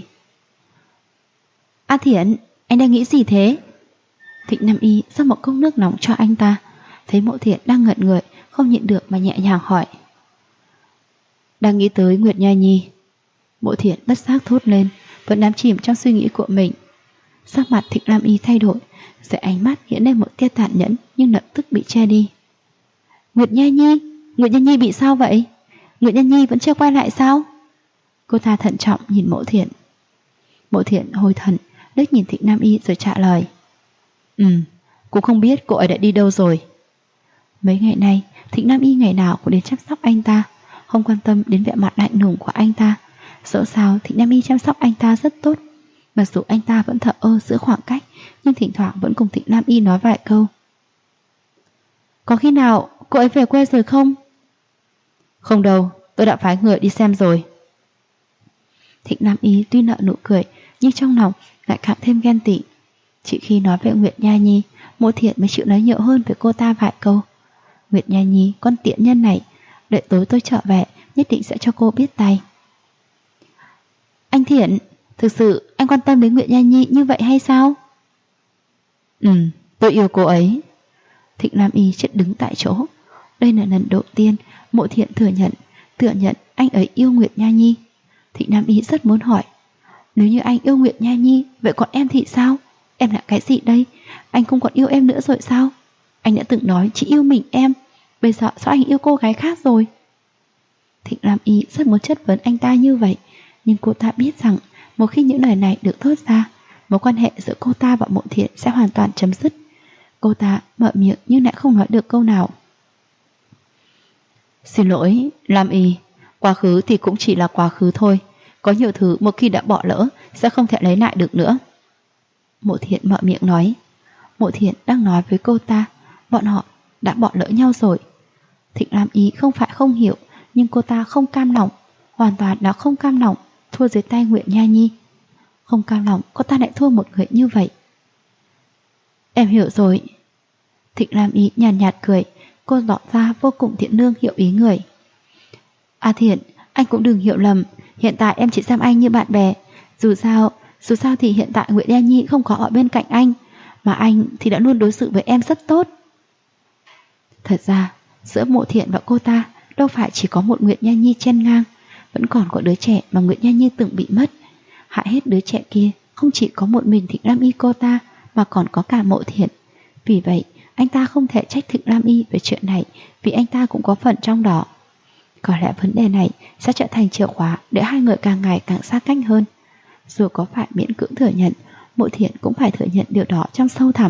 A Thiển, anh đang nghĩ gì thế? Thịnh Nam Y rót một cốc nước nóng cho anh ta. Thấy Mộ Thiển đang ngẩn người, không nhịn được mà nhẹ nhàng hỏi. Đang nghĩ tới Nguyệt Nha Nhi. Mộ Thiển bất giác thốt lên, vẫn đắm chìm trong suy nghĩ của mình. Sắc mặt Thịnh Lam Y thay đổi, rồi ánh mắt hiện lên một tia tàn nhẫn nhưng lập tức bị che đi. Nguyệt Nha Nhi bị sao vậy? Nguyệt Nha Nhi vẫn chưa quay lại sao? Cô ta thận trọng nhìn Mộ Thiển. Mộ Thiển hồi thần, liếc nhìn Thịnh Nam Y rồi trả lời. Cũng không biết cô ấy đã đi đâu rồi. Mấy ngày nay, Thịnh Nam Y ngày nào cũng đến chăm sóc anh ta, không quan tâm đến vẻ mặt lạnh lùng của anh ta. Dẫu sao Thịnh Nam Y chăm sóc anh ta rất tốt. Mặc dù anh ta vẫn thờ ơ giữ khoảng cách, nhưng thỉnh thoảng vẫn cùng Thịnh Nam Y nói vài câu. Có khi nào cô ấy về quê rồi không? Không đâu, tôi đã phái người đi xem rồi. Thịnh Nam Y tuy nở nụ cười, nhưng trong lòng lại càng thêm ghen tị. Chỉ khi nói về Nguyệt Nha Nhi, Mộ Thiện mới chịu nói nhiều hơn với cô ta vài câu. Nguyệt Nha Nhi, con tiện nhân này, đợi tối tôi trở về, nhất định sẽ cho cô biết tay. Anh Thiện, thực sự anh quan tâm đến Nguyệt Nha Nhi như vậy hay sao? Tôi yêu cô ấy. Thịnh Lam Y chết đứng tại chỗ. Đây là lần đầu tiên Mộ Thiện thừa nhận anh ấy yêu Nguyệt Nha Nhi. Thịnh Lam Y rất muốn hỏi, nếu như anh yêu Nguyệt Nha Nhi, vậy còn em thì sao? Em là cái gì đây? Anh không còn yêu em nữa rồi sao? Anh đã từng nói chỉ yêu mình em, bây giờ sao anh yêu cô gái khác rồi? Thịnh Lam Y rất muốn chất vấn anh ta như vậy, nhưng cô ta biết rằng một khi những lời này được thốt ra, mối quan hệ giữa cô ta và Mộ Thiện sẽ hoàn toàn chấm dứt. Cô ta mở miệng nhưng lại không nói được câu nào. Xin lỗi, Lam Y, quá khứ thì cũng chỉ là quá khứ thôi. Có nhiều thứ một khi đã bỏ lỡ sẽ không thể lấy lại được nữa. Mộ Thiện mở miệng nói. Mộ Thiện đang nói với cô ta, bọn họ đã bỏ lỡ nhau rồi. Thịnh Lam Y không phải không hiểu, nhưng cô ta không cam lòng, hoàn toàn đã không cam lòng thua dưới tay Nguyệt Nha Nhi. Không cam lòng cô ta lại thua một người như vậy. Em hiểu rồi. Thịnh Lam Y nhàn nhạt cười, cô tỏ ra vô cùng thiện lương hiểu ý người. A Thiện, anh cũng đừng hiểu lầm, hiện tại em chỉ xem anh như bạn bè. Dù sao thì hiện tại Nguyệt Nha Nhi không có ở bên cạnh anh, mà anh thì đã luôn đối xử với em rất tốt. Thật ra, giữa Mộ Thiện và cô ta đâu phải chỉ có một Nguyệt Nha Nhi chen ngang, vẫn còn có đứa trẻ mà Nguyệt Nha Nhi từng bị mất. Hại hết đứa trẻ kia không chỉ có một mình Thịnh Lam Y cô ta, mà còn có cả Mộ Thiện. Vì vậy, anh ta không thể trách Thịnh Lam Y về chuyện này, vì anh ta cũng có phần trong đó. Có lẽ vấn đề này sẽ trở thành chìa khóa để hai người càng ngày càng xa cách hơn. Dù có phải miễn cưỡng thừa nhận, Mộ Thiện cũng phải thừa nhận điều đó trong sâu thẳm.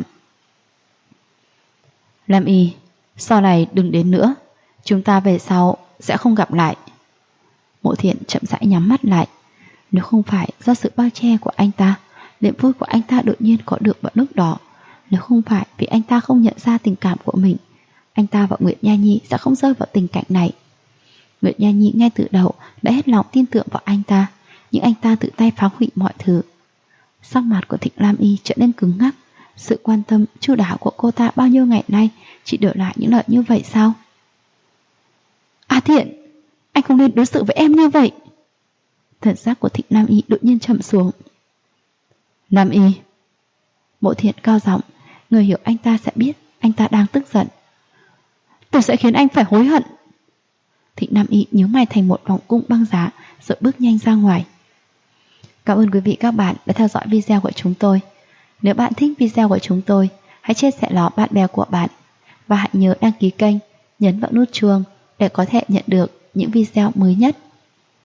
Lam Y, sau này đừng đến nữa, chúng ta về sau sẽ không gặp lại. Mộ Thiện chậm rãi nhắm mắt lại. Nếu không phải do sự bao che của anh ta, niềm vui của anh ta đột nhiên có được vào lúc đó, nếu không phải vì anh ta không nhận ra tình cảm của mình, anh ta và Nguyệt Nha Nhi sẽ không rơi vào tình cảnh này. Nguyệt Nha Nhi ngay từ đầu đã hết lòng tin tưởng vào anh ta, nhưng anh ta tự tay phá hủy mọi thứ. Sắc mặt của Thịnh Lam Y trở nên cứng ngắc. Sự quan tâm chu đáo của cô ta bao nhiêu ngày nay chỉ đổi lại những lời như vậy sao? A Thiện, anh không nên đối xử với em như vậy. Thần sắc của Thịnh Lam Y đột nhiên trầm xuống. Nam Y. Mộ Thiện cao giọng, người hiểu anh ta sẽ biết anh ta đang tức giận. Tôi sẽ khiến anh phải hối hận. Thịnh Nam Y nhíu mày thành một vòng cung băng giá rồi bước nhanh ra ngoài. Cảm ơn quý vị các bạn đã theo dõi video của chúng tôi. Nếu bạn thích video của chúng tôi, hãy chia sẻ nó bạn bè của bạn. Và hãy nhớ đăng ký kênh, nhấn vào nút chuông để có thể nhận được những video mới nhất.